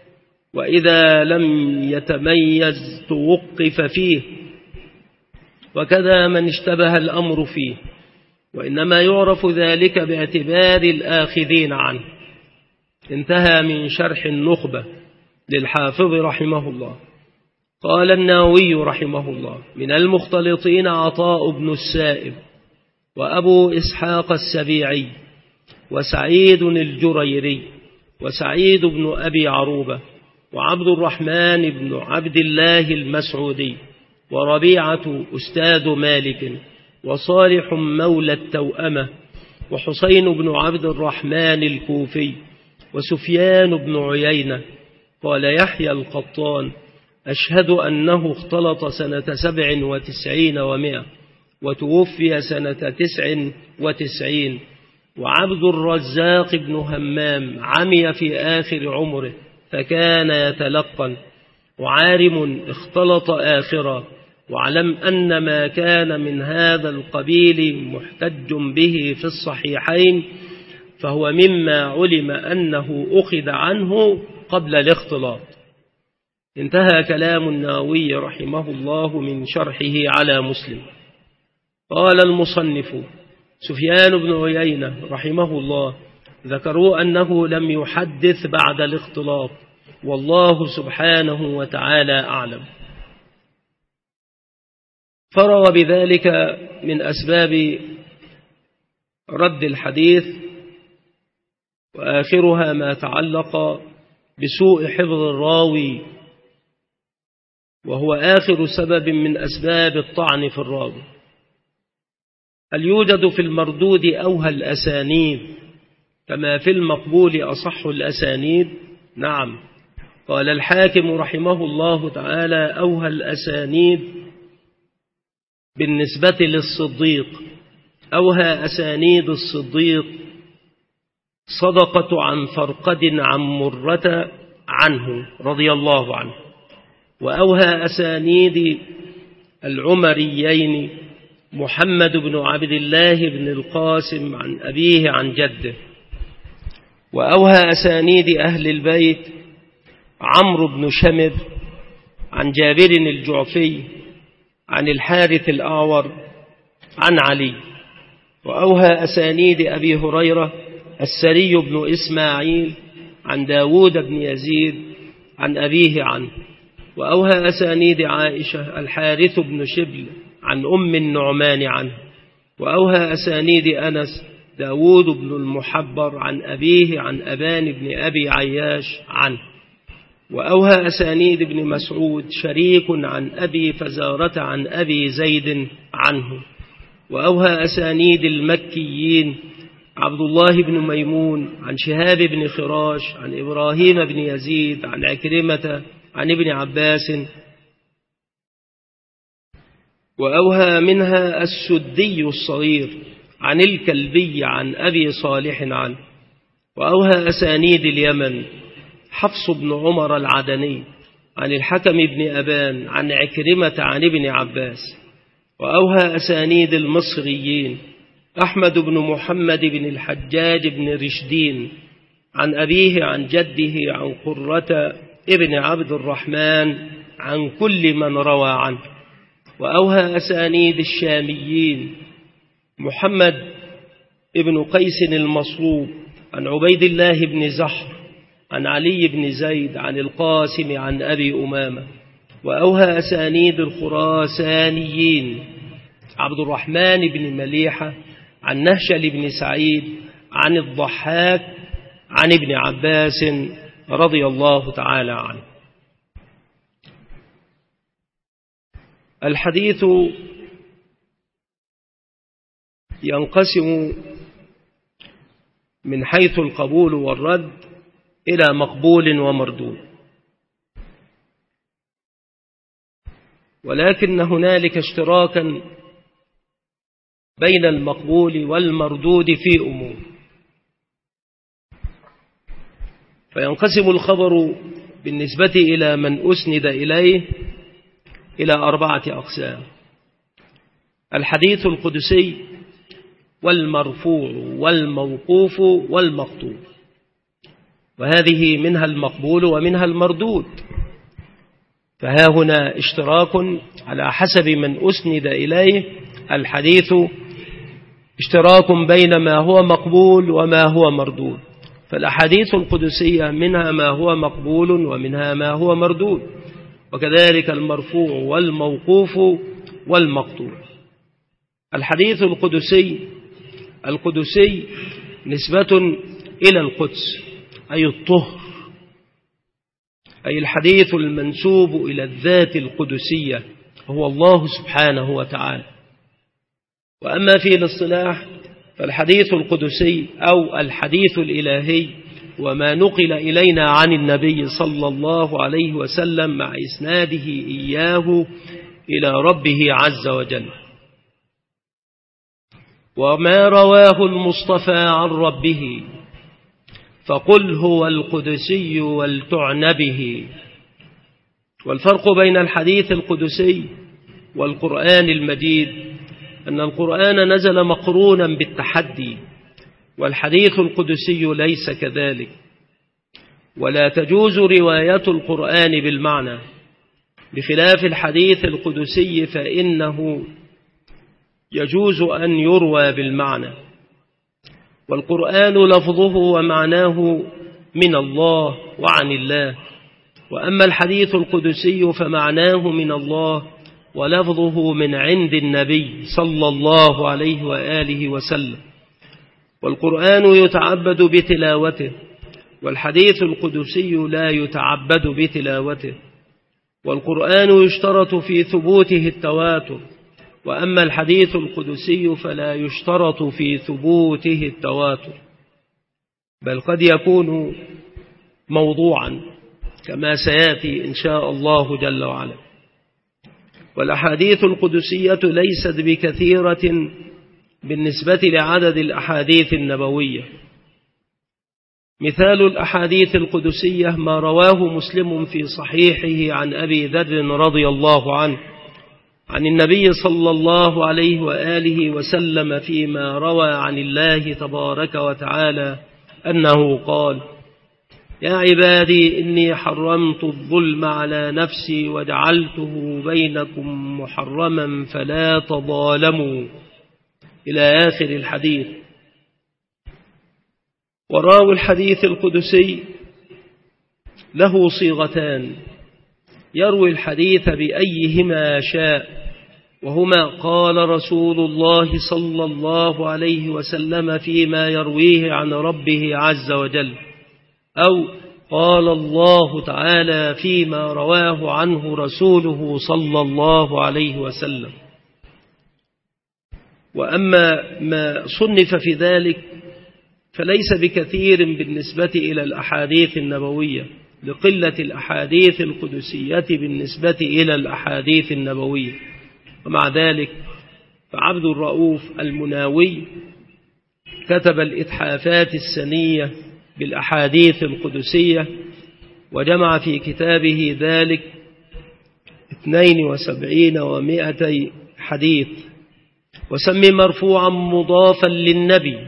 وإذا لم يتميز توقف فيه. وكذا من اشتبه الأمر فيه، وإنما يعرف ذلك باعتبار الآخذين عنه. انتهى من شرح النخبة للحافظ رحمه الله. قال النووي رحمه الله: من المختلطين عطاء بن السائب، وأبو إسحاق السبيعي، وسعيد الجريري، وسعيد بن أبي عروبة، وعبد الرحمن بن عبد الله المسعودي، وربيعة أستاذ مالك، وصالح مولى التوأمة، وحسين بن عبد الرحمن الكوفي، وسفيان بن عيينة. قال يحيى القطان: أشهد أنه اختلط سنة سبع وتسعين ومئة، وتوفي سنة تسع وتسعين. وعبد الرزاق بن همام عمي في آخر عمره فكان يتلقن، وعارم اختلط آخرا. واعلم أن ما كان من هذا القبيل محتج به في الصحيحين فهو مما علم أنه أخذ عنه قبل الاختلاط. انتهى كلام النووي رحمه الله من شرحه على مسلم. قال المصنف: سفيان بن عيينة رحمه الله ذكروا أنه لم يحدث بعد الاختلاط، والله سبحانه وتعالى أعلم. فروى بذلك من أسباب رد الحديث، وآخرها ما تعلق بسوء حفظ الراوي، وهو آخر سبب من أسباب الطعن في الراوي. هل يوجد في المردود أوهى الأسانيد كما في المقبول أصح الأسانيد؟ نعم. قال الحاكم رحمه الله تعالى: أوهى الأسانيد بالنسبة للصديق، أوهى أسانيد الصديق صدقة عن فرقد عن مرة عنه رضي الله عنه، وأوهى أسانيد العمريين محمد بن عبد الله بن القاسم عن أبيه عن جده، وأوهى أسانيد أهل البيت عمرو بن شمر عن جابر الجعفي عن الحارث الأعور عن علي، وأوهى أسانيد أبي هريرة السري بن إسماعيل عن داود بن يزيد عن أبيه عنه، وأوهى أسانيد عائشة الحارث بن شبل عن أم النعمان عنه، وأوهى أسانيد أنس داود بن المحبر عن أبيه عن أبان بن أبي عياش عنه، وأوهى أسانيد ابن مسعود شريك عن أبي فزارة عن أبي زيد عنه، وأوهى أسانيد المكيين عبد الله بن ميمون عن شهاب بن خراش عن إبراهيم بن يزيد عن عكرمة عن ابن عباس، وأوهى منها السدي الصغير عن الكلبي عن أبي صالح عنه، وأوهى أسانيد اليمن حفص بن عمر العدني عن الحكم بن أبان عن عكرمة عن ابن عباس، وأوهى أسانيد المصريين أحمد بن محمد بن الحجاج بن رشدين عن أبيه عن جده عن قرة ابن عبد الرحمن عن كل من روى عنه، وأوهى أسانيد الشاميين محمد ابن قيس المصلوب عن عبيد الله بن زحر عن علي بن زيد عن القاسم عن أبي أمامة، وأوهى أسانيد الخراسانيين عبد الرحمن بن مليحة عن نهشل بن سعيد عن الضحاك عن ابن عباس رضي الله تعالى عنه. الحديث ينقسم من حيث القبول والرد إلى مقبول ومردود، ولكن هنالك اشتراكا بين المقبول والمردود في أمور. فينقسم الخبر بالنسبة إلى من أسند إليه إلى أربعة أقسام: الحديث القدسي والمرفوع والموقوف والمقطوع، وهذه منها المقبول ومنها المردود. فها هنا اشتراك على حسب من أسند إليه الحديث، اشتراك بين ما هو مقبول وما هو مردود. فالأحاديث القدسية منها ما هو مقبول ومنها ما هو مردود، وكذلك المرفوع والموقوف والمقطوع. الحديث القدسي القدسي نسبة إلى القدس، أي الطهر، أي الحديث المنسوب إلى الذات القدسية هو الله سبحانه وتعالى. وأما في الاصطلاح فالحديث القدسي أو الحديث الإلهي وما نقل إلينا عن النبي صلى الله عليه وسلم مع إسناده إياه إلى ربه عز وجل. وما رواه المصطفى عن ربه فقل هو القدسي ولتعن به. والفرق بين الحديث القدسي والقرآن المجيد أن القرآن نزل مقرونا بالتحدي، والحديث القدسي ليس كذلك. ولا تجوز رواية القرآن بالمعنى بخلاف الحديث القدسي، فإنه يجوز أن يروى بالمعنى. والقرآن لفظه ومعناه من الله وعن الله، وأما الحديث القدسي فمعناه من الله ولفظه من عند النبي صلى الله عليه وآله وسلم. والقرآن يتعبد بتلاوته، والحديث القدسي لا يتعبد بتلاوته. والقرآن يشترط في ثبوته التواتر، وأما الحديث القدسي فلا يشترط في ثبوته التواتر، بل قد يكون موضوعا كما سيأتي إن شاء الله جل وعلا. والأحاديث القدسية ليست بكثيرة بالنسبة لعدد الأحاديث النبوية. مثال الأحاديث القدسية ما رواه مسلم في صحيحه عن أبي ذر رضي الله عنه عن النبي صلى الله عليه وآله وسلم فيما روى عن الله تبارك وتعالى أنه قال: يا عبادي إني حرمت الظلم على نفسي وجعلته بينكم محرما فلا تظالموا، إلى آخر الحديث. وراوي الحديث القدسي له صيغتان يروي الحديث بأيهما شاء، وهما قال رسول الله صلى الله عليه وسلم فيما يرويه عن ربه عز وجل، أو قال الله تعالى فيما رواه عنه رسوله صلى الله عليه وسلم. وأما ما صنف في ذلك فليس بكثير بالنسبة إلى الأحاديث النبوية، لقلة الأحاديث القدسية بالنسبة إلى الأحاديث النبوية. ومع ذلك فعبد الرؤوف المناوي كتب الإتحافات السنية بالأحاديث القدسية، وجمع في كتابه ذلك اثنين وسبعين ومائتي حديث، وسمي مرفوعا مضافا للنبي.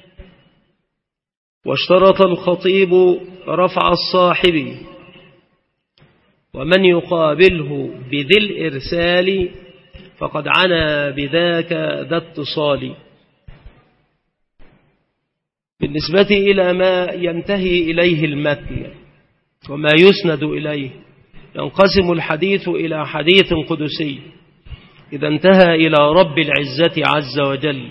واشترط الخطيب رفع الصاحب، ومن يقابله بذي الإرسال فقد عنا بذاك ذا اتصال. بالنسبة إلى ما ينتهي إليه المتن وما يسند إليه ينقسم الحديث إلى حديث قدسي إذا انتهى إلى رب العزة عز وجل،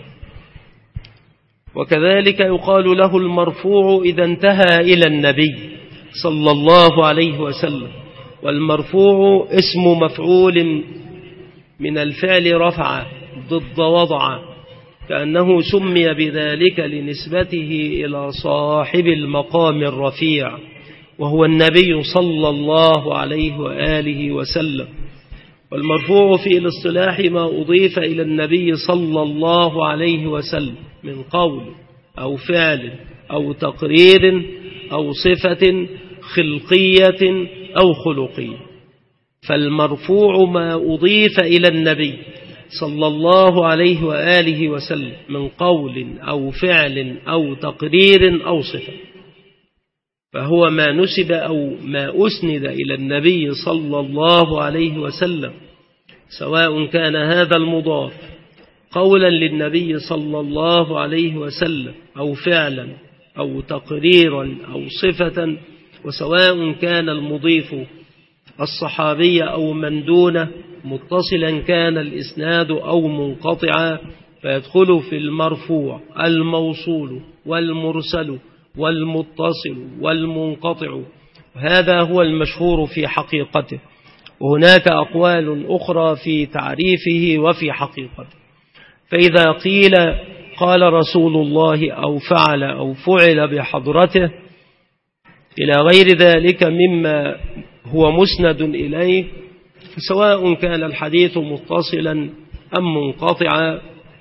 وكذلك يقال له المرفوع إذا انتهى إلى النبي صلى الله عليه وسلم. والمرفوع اسم مفعول من الفعل رفع ضد وضع، كأنه سمي بذلك لنسبته إلى صاحب المقام الرفيع وهو النبي صلى الله عليه وآله وسلم. والمرفوع في الاصطلاح ما أضيف إلى النبي صلى الله عليه وسلم من قول أو فعل أو تقرير أو صفة خلقية أو خلقية. فالمرفوع ما أضيف إلى النبي صلى الله عليه وآله وسلم من قول أو فعل أو تقرير أو صفة. فهو ما نسب أو ما أسند إلى النبي صلى الله عليه وسلم، سواء كان هذا المضاف قولا للنبي صلى الله عليه وسلم أو فعلا أو تقريرا أو صفة، وسواء كان المضيف الصحابي أو من دونه، متصلا كان الإسناد أو منقطعا، فيدخل في المرفوع الموصول والمرسل والمتصل والمنقطع. هذا هو المشهور في حقيقته، وهناك أقوال أخرى في تعريفه وفي حقيقته. فإذا قيل قال رسول الله أو فعل أو فعل بحضرته إلى غير ذلك مما هو مسند إليه، سواء كان الحديث متصلا أم منقطعا،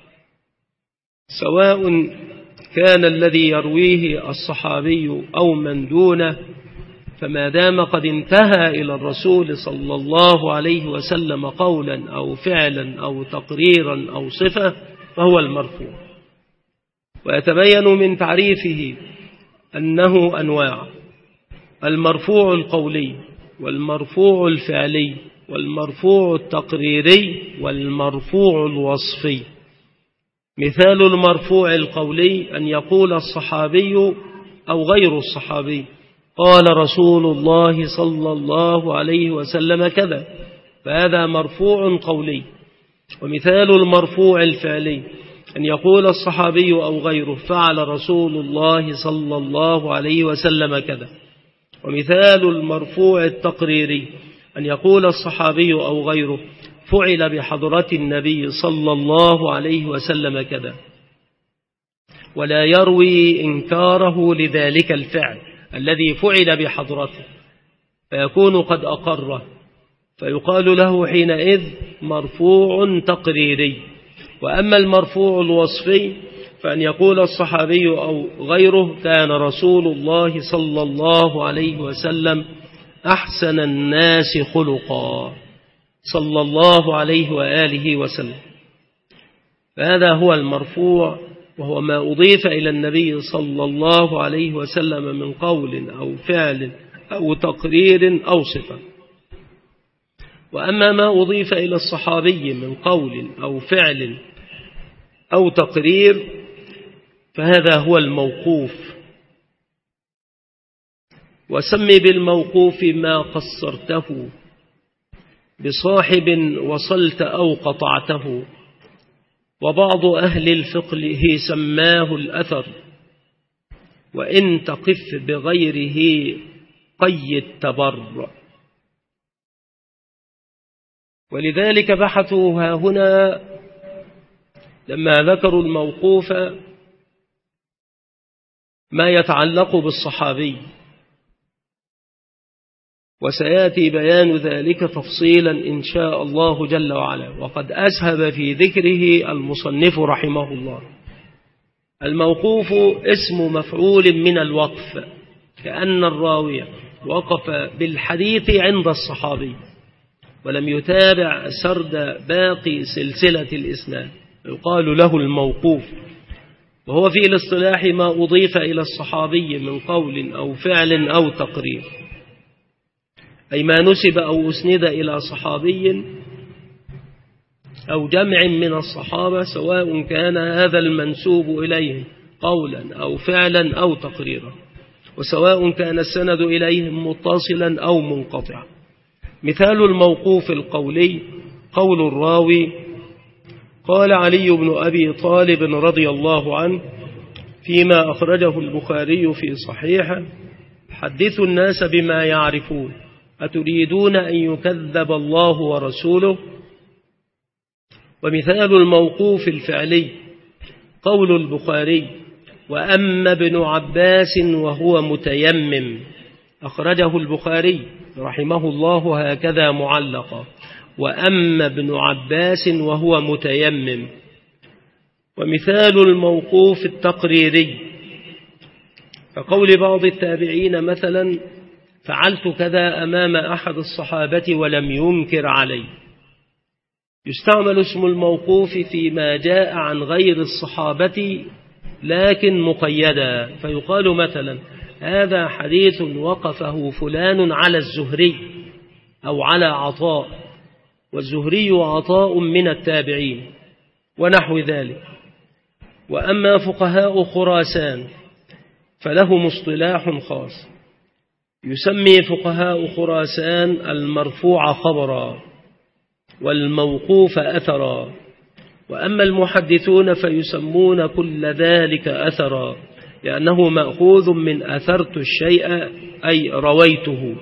سواء كان الذي يرويه الصحابي أو من دونه، فما دام قد انتهى إلى الرسول صلى الله عليه وسلم قولا أو فعلا أو تقريرا أو صفة فهو المرفوع. ويتبين من تعريفه أنه أنواع: المرفوع القولي والمرفوع الفعلي والمرفوع التقريري والمرفوع الوصفي. مثال المرفوع القولي أن يقول الصحابي أو غير الصحابي قال رسول الله صلى الله عليه وسلم كذا، فهذا مرفوع قولي. ومثال المرفوع الفعلي أن يقول الصحابي أو غيره فعل رسول الله صلى الله عليه وسلم كذا. ومثال المرفوع التقريري أن يقول الصحابي أو غيره فعل بحضرة النبي صلى الله عليه وسلم كذا، ولا يروي إنكاره لذلك الفعل الذي فعل بحضرته، فيكون قد أقره، فيقال له حينئذ مرفوع تقريري. وأما المرفوع الوصفي فأن يقول الصحابي أو غيره كان رسول الله صلى الله عليه وسلم أحسن الناس خلقا صلى الله عليه وآله وسلم. فهذا هو المرفوع، وهو ما أضيف إلى النبي صلى الله عليه وسلم من قول أو فعل أو تقرير أو صفة. وأما ما أضيف إلى الصحابي من قول أو فعل أو تقرير فهذا هو الموقوف. وسم بالموقوف ما قصرته بصاحب وصلت أو قطعته، وبعض أهل الفقه سماه الأثر، وإن تقف بغيره قيد تبر. ولذلك بحثوا ها هنا لما ذكروا الموقوف ما يتعلق بالصحابي، وسيأتي بيان ذلك تفصيلا إن شاء الله جل وعلا، وقد أسهب في ذكره المصنف رحمه الله. الموقوف اسم مفعول من الوقف، كأن الراوي وقف بالحديث عند الصحابي ولم يتابع سرد باقي سلسلة الإسناد، يقال له الموقوف. وهو في الاصطلاح ما أضيف إلى الصحابي من قول أو فعل أو تقرير، أي ما نسب أو أسند إلى صحابي أو جمع من الصحابة، سواء كان هذا المنسوب إليهم قولا أو فعلا أو تقريرا، وسواء كان السند إليهم متصلا أو منقطعا. مثال الموقوف القولي قول الراوي قال علي بن أبي طالب رضي الله عنه فيما أخرجه البخاري في صحيحه: حدثوا الناس بما يعرفون، أتريدون أن يكذب الله ورسوله. ومثال الموقوف الفعلي قول البخاري: وأما ابن عباس وهو متيمم، أخرجه البخاري رحمه الله هكذا معلقا: وأما ابن عباس وهو متيمم. ومثال الموقوف التقريري كقول بعض التابعين مثلا: فعلت كذا أمام أحد الصحابة ولم ينكر علي. يستعمل اسم الموقوف فيما جاء عن غير الصحابة لكن مقيدا، فيقال مثلا: هذا حديث وقفه فلان على الزهري أو على عطاء، والزهري وعطاء من التابعين ونحو ذلك. وأما فقهاء خراسان فلهم اصطلاح خاص، يسمي فقهاء خراسان المرفوع خبرا والموقوف أثرا، وأما المحدثون فيسمون كل ذلك أثرا، لأنه مأخوذ من أثرت الشيء أي رويته.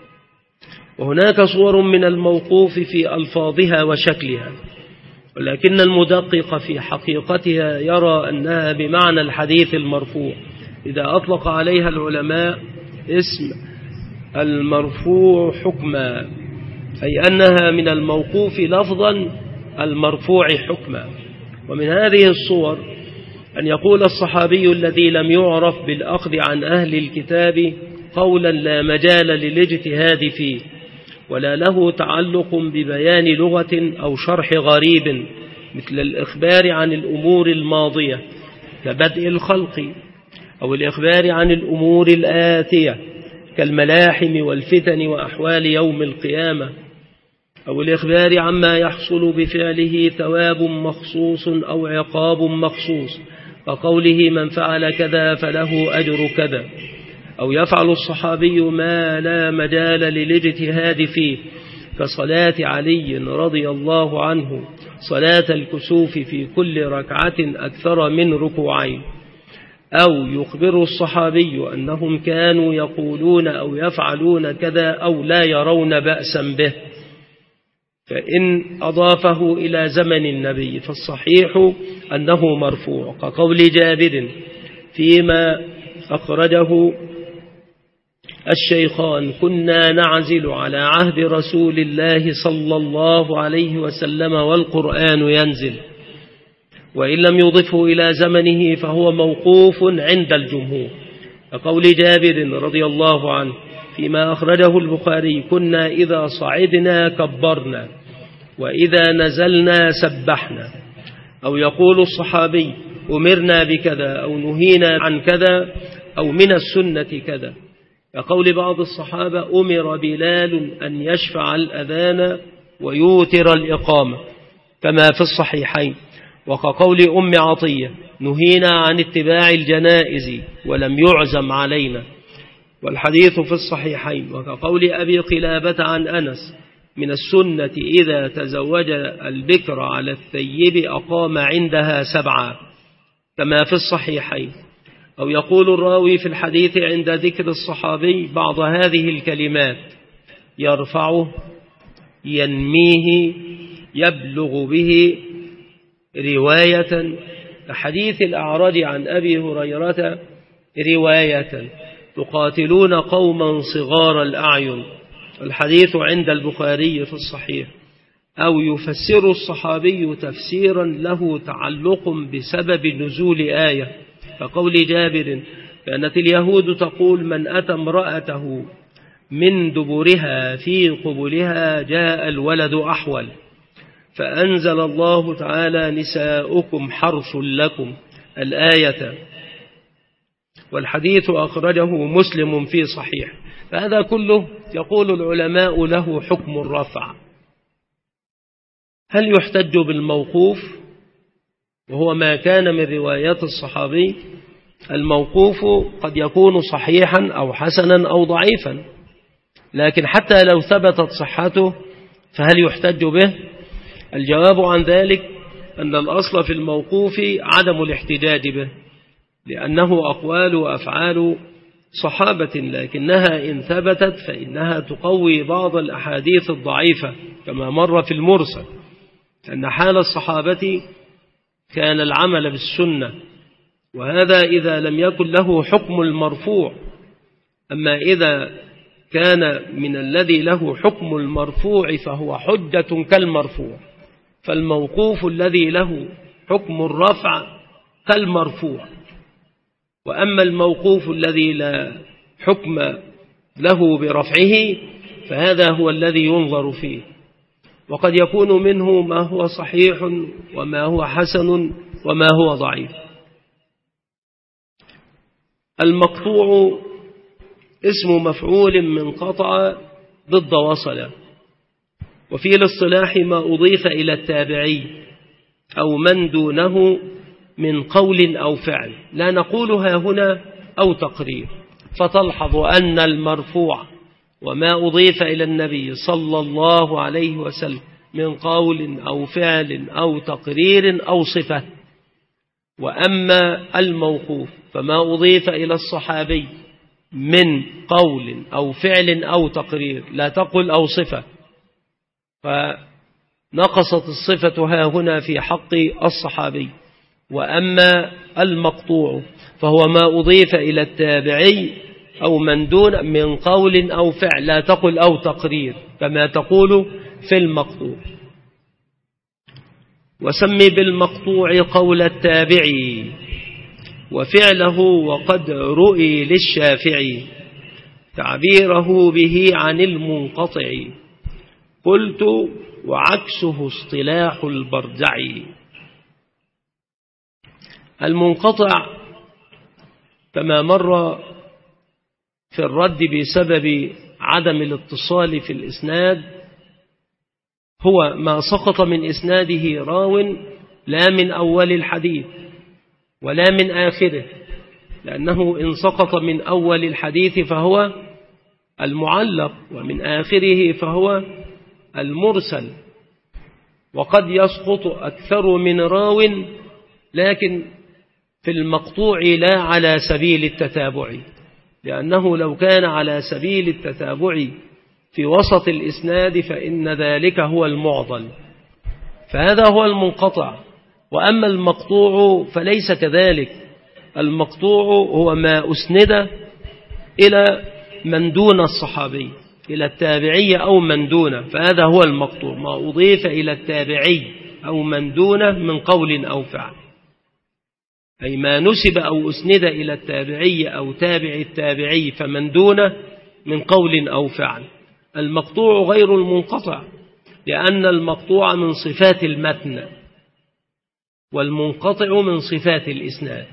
وهناك صور من الموقوف في ألفاظها وشكلها، ولكن المدقق في حقيقتها يرى أنها بمعنى الحديث المرفوع، إذا أطلق عليها العلماء اسم المرفوع حكما، أي أنها من الموقوف لفظا المرفوع حكما. ومن هذه الصور أن يقول الصحابي الذي لم يعرف بالأخذ عن أهل الكتاب قولا لا مجال للاجتهاد فيه ولا له تعلق ببيان لغة أو شرح غريب، مثل الإخبار عن الأمور الماضية كبدء الخلق، أو الإخبار عن الأمور الآتية كالملاحم والفتن وأحوال يوم القيامة، أو الإخبار عما يحصل بفعله ثواب مخصوص أو عقاب مخصوص، وقوله من فعل كذا فله أجر كذا. أو يفعل الصحابي ما لا مجال للاجتهاد فيه كصلاة علي رضي الله عنه صلاة الكسوف في كل ركعة أكثر من ركوعين، أو يخبر الصحابي أنهم كانوا يقولون أو يفعلون كذا أو لا يرون بأسا به، فإن أضافه إلى زمن النبي فالصحيح أنه مرفوع، كقول جابر فيما أخرجه الشيخان كنا نعزل على عهد رسول الله صلى الله عليه وسلم والقرآن ينزل، وإن لم يضفه إلى زمنه فهو موقوف عند الجمهور، كقول جابر رضي الله عنه فيما أخرجه البخاري كنا إذا صعدنا كبرنا وإذا نزلنا سبحنا. أو يقول الصحابي أمرنا بكذا أو نهينا عن كذا أو من السنة كذا، كقول بعض الصحابة أمر بلال أن يشفع الأذان ويوتر الإقامة كما في الصحيحين، وكقول أم عطية نهينا عن اتباع الجنائز ولم يعزم علينا، والحديث في الصحيحين، وكقول أبي قلابة عن أنس من السنة إذا تزوج البكر على الثيب أقام عندها سبعة كما في الصحيحين. أو يقول الراوي في الحديث عند ذكر الصحابي بعض هذه الكلمات يرفعه ينميه يبلغ به رواية، كحديث الأعرج عن أبي هريرة رواية تقاتلون قوما صغار الأعين، الحديث عند البخاري في الصحيح. أو يفسر الصحابي تفسيرا له تعلق بسبب نزول آية، فقول جابر كانت اليهود تقول من أتى امرأته من دبرها في قبلها جاء الولد أحول، فأنزل الله تعالى نساؤكم حرث لكم الآية، والحديث أخرجه مسلم في صحيح. فهذا كله يقول العلماء له حكم الرفع. هل يحتج بالموقوف وهو ما كان من روايات الصحابي؟ الموقوف قد يكون صحيحا أو حسنا أو ضعيفا، لكن حتى لو ثبتت صحته فهل يحتج به؟ الجواب عن ذلك أن الأصل في الموقوف عدم الاحتجاج به، لأنه أقوال وأفعال صحابة، لكنها إن ثبتت فإنها تقوي بعض الأحاديث الضعيفة كما مر في المرسل، أن حال الصحابة كان العمل بالسنة، وهذا إذا لم يكن له حكم المرفوع. أما إذا كان من الذي له حكم المرفوع فهو حجة كالمرفوع، فالموقوف الذي له حكم الرفع كالمرفوع، وأما الموقوف الذي لا حكم له برفعه فهذا هو الذي ينظر فيه، وقد يكون منه ما هو صحيح وما هو حسن وما هو ضعيف. المقطوع اسم مفعول من قطع ضد وصل. وفي الاصطلاح ما أضيف إلى التابعي أو من دونه من قول أو فعل، لا نقولها هنا أو تقرير. فتلحظ أن المرفوع وما أضيف إلى النبي صلى الله عليه وسلم من قول أو فعل أو تقرير أو صفة. وأما الموقوف فما أضيف إلى الصحابي من قول أو فعل أو تقرير، لا تقل أو صفة، فنقصت الصفة ها هنا في حق الصحابي. وأما المقطوع فهو ما أضيف إلى التابعي أو من دون من قول أو فعل، لا تقل أو تقرير كما تقول في المقطوع. وسمي بالمقطوع قول التابعي وفعله وقد رؤي للشافعي تعبيره به عن المنقطع. قلت وعكسه اصطلاح البرجعي. المنقطع كما مر في الرد بسبب عدم الاتصال في الإسناد هو ما سقط من إسناده راو لا من أول الحديث ولا من آخره، لأنه إن سقط من أول الحديث فهو المعلق ومن آخره فهو المرسل. وقد يسقط أكثر من راو لكن في المقطوع لا على سبيل التتابع، لأنه لو كان على سبيل التتابع في وسط الإسناد فإن ذلك هو المعضل، فهذا هو المنقطع. وأما المقطوع فليس كذلك. المقطوع هو ما أسند إلى من دون الصحابي، إلى التابعي أو من دونه، فهذا هو المقطوع، ما أضيف إلى التابعي أو من دونه من قول أو فعل، أي ما نسب أو أسند إلى التابعي أو تابع التابعي فمن دونه من قول أو فعل. المقطوع غير المنقطع، لأن المقطوع من صفات المتن والمنقطع من صفات الإسناد.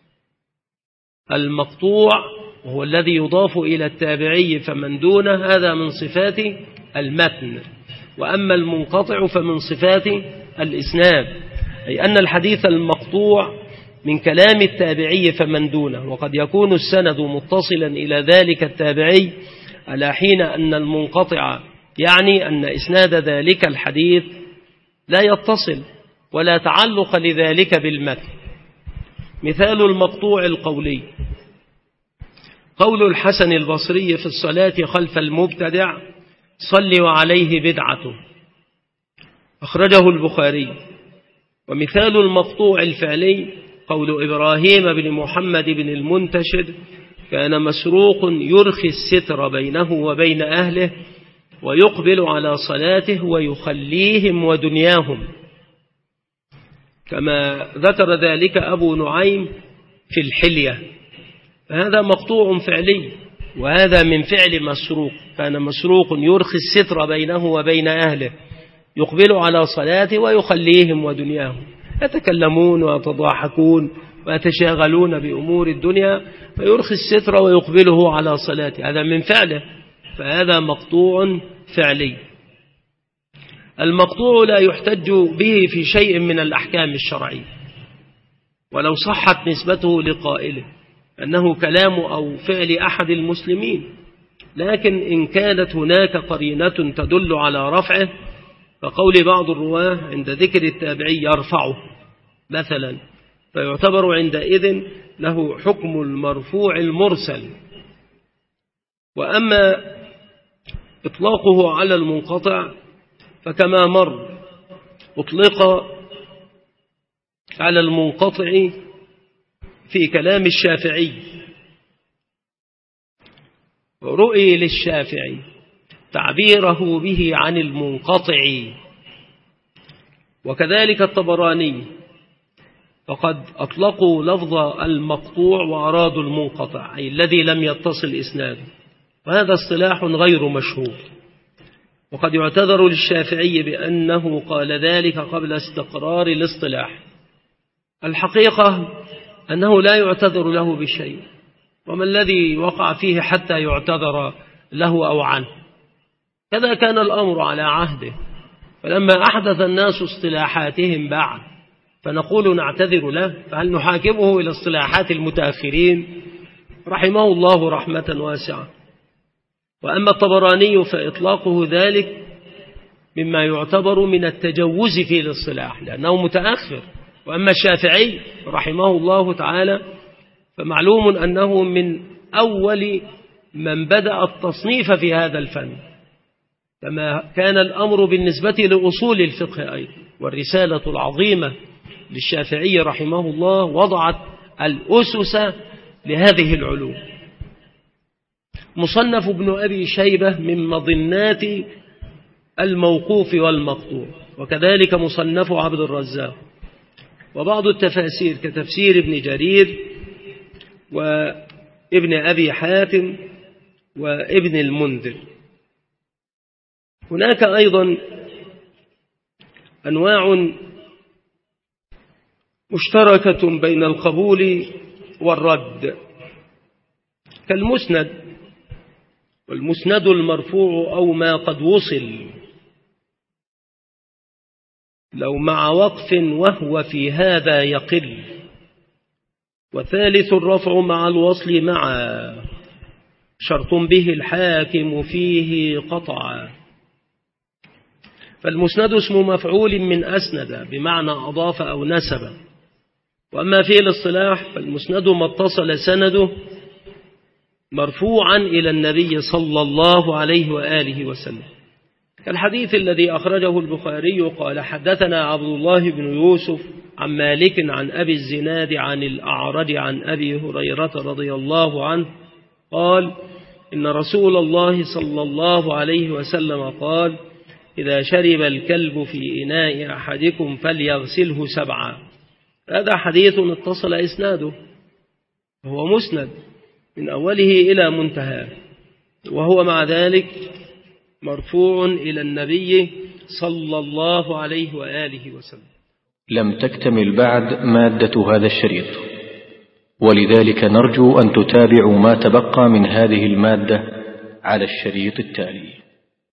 المقطوع هو الذي يضاف إلى التابعي فمن دونه، هذا من صفات المتن. وأما المنقطع فمن صفات الإسناد، أي أن الحديث المقطوع من كلام التابعي فمن دونه، وقد يكون السند متصلا إلى ذلك التابعي، على حين أن المنقطع يعني أن إسناد ذلك الحديث لا يتصل ولا تعلق لذلك بالمتن. مثال المقطوع القولي قول الحسن البصري في الصلاة خلف المبتدع صل وعليه بدعته، أخرجه البخاري. ومثال المقطوع الفعلي قول إبراهيم بن محمد بن المنتشر كان مسروق يرخي الستر بينه وبين أهله ويقبل على صلاته ويخليهم ودنياهم، كما ذكر ذلك أبو نعيم في الحلية. هذا مقطوع فعلي، وهذا من فعل مسروق. كان مسروق يرخي الستر بينه وبين أهله يقبل على صلاته ويخليهم ودنياهم، يتكلمون ويتضاحكون ويتشاغلون بأمور الدنيا فيرخي الستر ويقبله على صلاته، هذا من فعله، فهذا مقطوع فعلي. المقطوع لا يحتج به في شيء من الأحكام الشرعية ولو صحت نسبته لقائله أنه كلام أو فعل أحد المسلمين، لكن إن كانت هناك قرينة تدل على رفعه فقول بعض الرواه عند ذكر التابعي يرفعه مثلا، فيعتبر عندئذ له حكم المرفوع المرسل. وأما إطلاقه على المنقطع فكما مر أطلق على المنقطع في كلام الشافعي، رؤي للشافعي تعبيره به عن المنقطع. وكذلك الطبراني فقد أطلقوا لفظ المقطوع وأرادوا المنقطع، أي الذي لم يتصل إسناده، وهذا اصطلاح غير مشهور. وقد يعتذر للشافعي بأنه قال ذلك قبل استقرار الاصطلاح. الحقيقة أنه لا يعتذر له بشيء، وما الذي وقع فيه حتى يعتذر له أو عنه. كذا كان الأمر على عهده، فلما أحدث الناس اصطلاحاتهم بعد فنقول نعتذر له، فهل نحاكمه إلى اصطلاحات المتأخرين؟ رحمه الله رحمة واسعة. وأما الطبراني فإطلاقه ذلك مما يعتبر من التجوز في الاصطلاح لأنه متأخر. وأما الشافعي رحمه الله تعالى فمعلوم أنه من أول من بدأ التصنيف في هذا الفن، كما كان الأمر بالنسبة لأصول الفقه أيضا. والرسالة العظيمة للشافعي رحمه الله وضعت الأسس لهذه العلوم. مصنف ابن أبي شيبة من مظنات الموقوف والمقطوع، وكذلك مصنف عبد الرزاق، وبعض التفاسير كتفسير ابن جرير وابن أبي حاتم وابن المنذر. هناك أيضا أنواع مشتركة بين القبول والرد كالمسند، والمسند المرفوع أو ما قد وصل لو مع وقف وهو في هذا يقل. وثالث الرفع مع الوصل معا شرط به الحاكم فيه قطعا. فالمسند اسم مفعول من أسند بمعنى أضاف أو نسب. وأما في الاصطلاح فالمسند ما اتصل سنده مرفوعا إلى النبي صلى الله عليه وآله وسلم، كالحديث الذي أخرجه البخاري قال حدثنا عبد الله بن يوسف عن مالك عن أبي الزناد عن الأعرج عن أبي هريرة رضي الله عنه قال إن رسول الله صلى الله عليه وسلم قال إذا شرب الكلب في إناء أحدكم فليغسله سبعا. هذا حديث اتصل إسناده، وهو مسند من أوله إلى منتهى، وهو مع ذلك مرفوع إلى النبي صلى الله عليه وآله وسلم. لم تكتمل بعد مادة هذا الشريط، ولذلك نرجو أن تتابعوا ما تبقى من هذه المادة على الشريط التالي.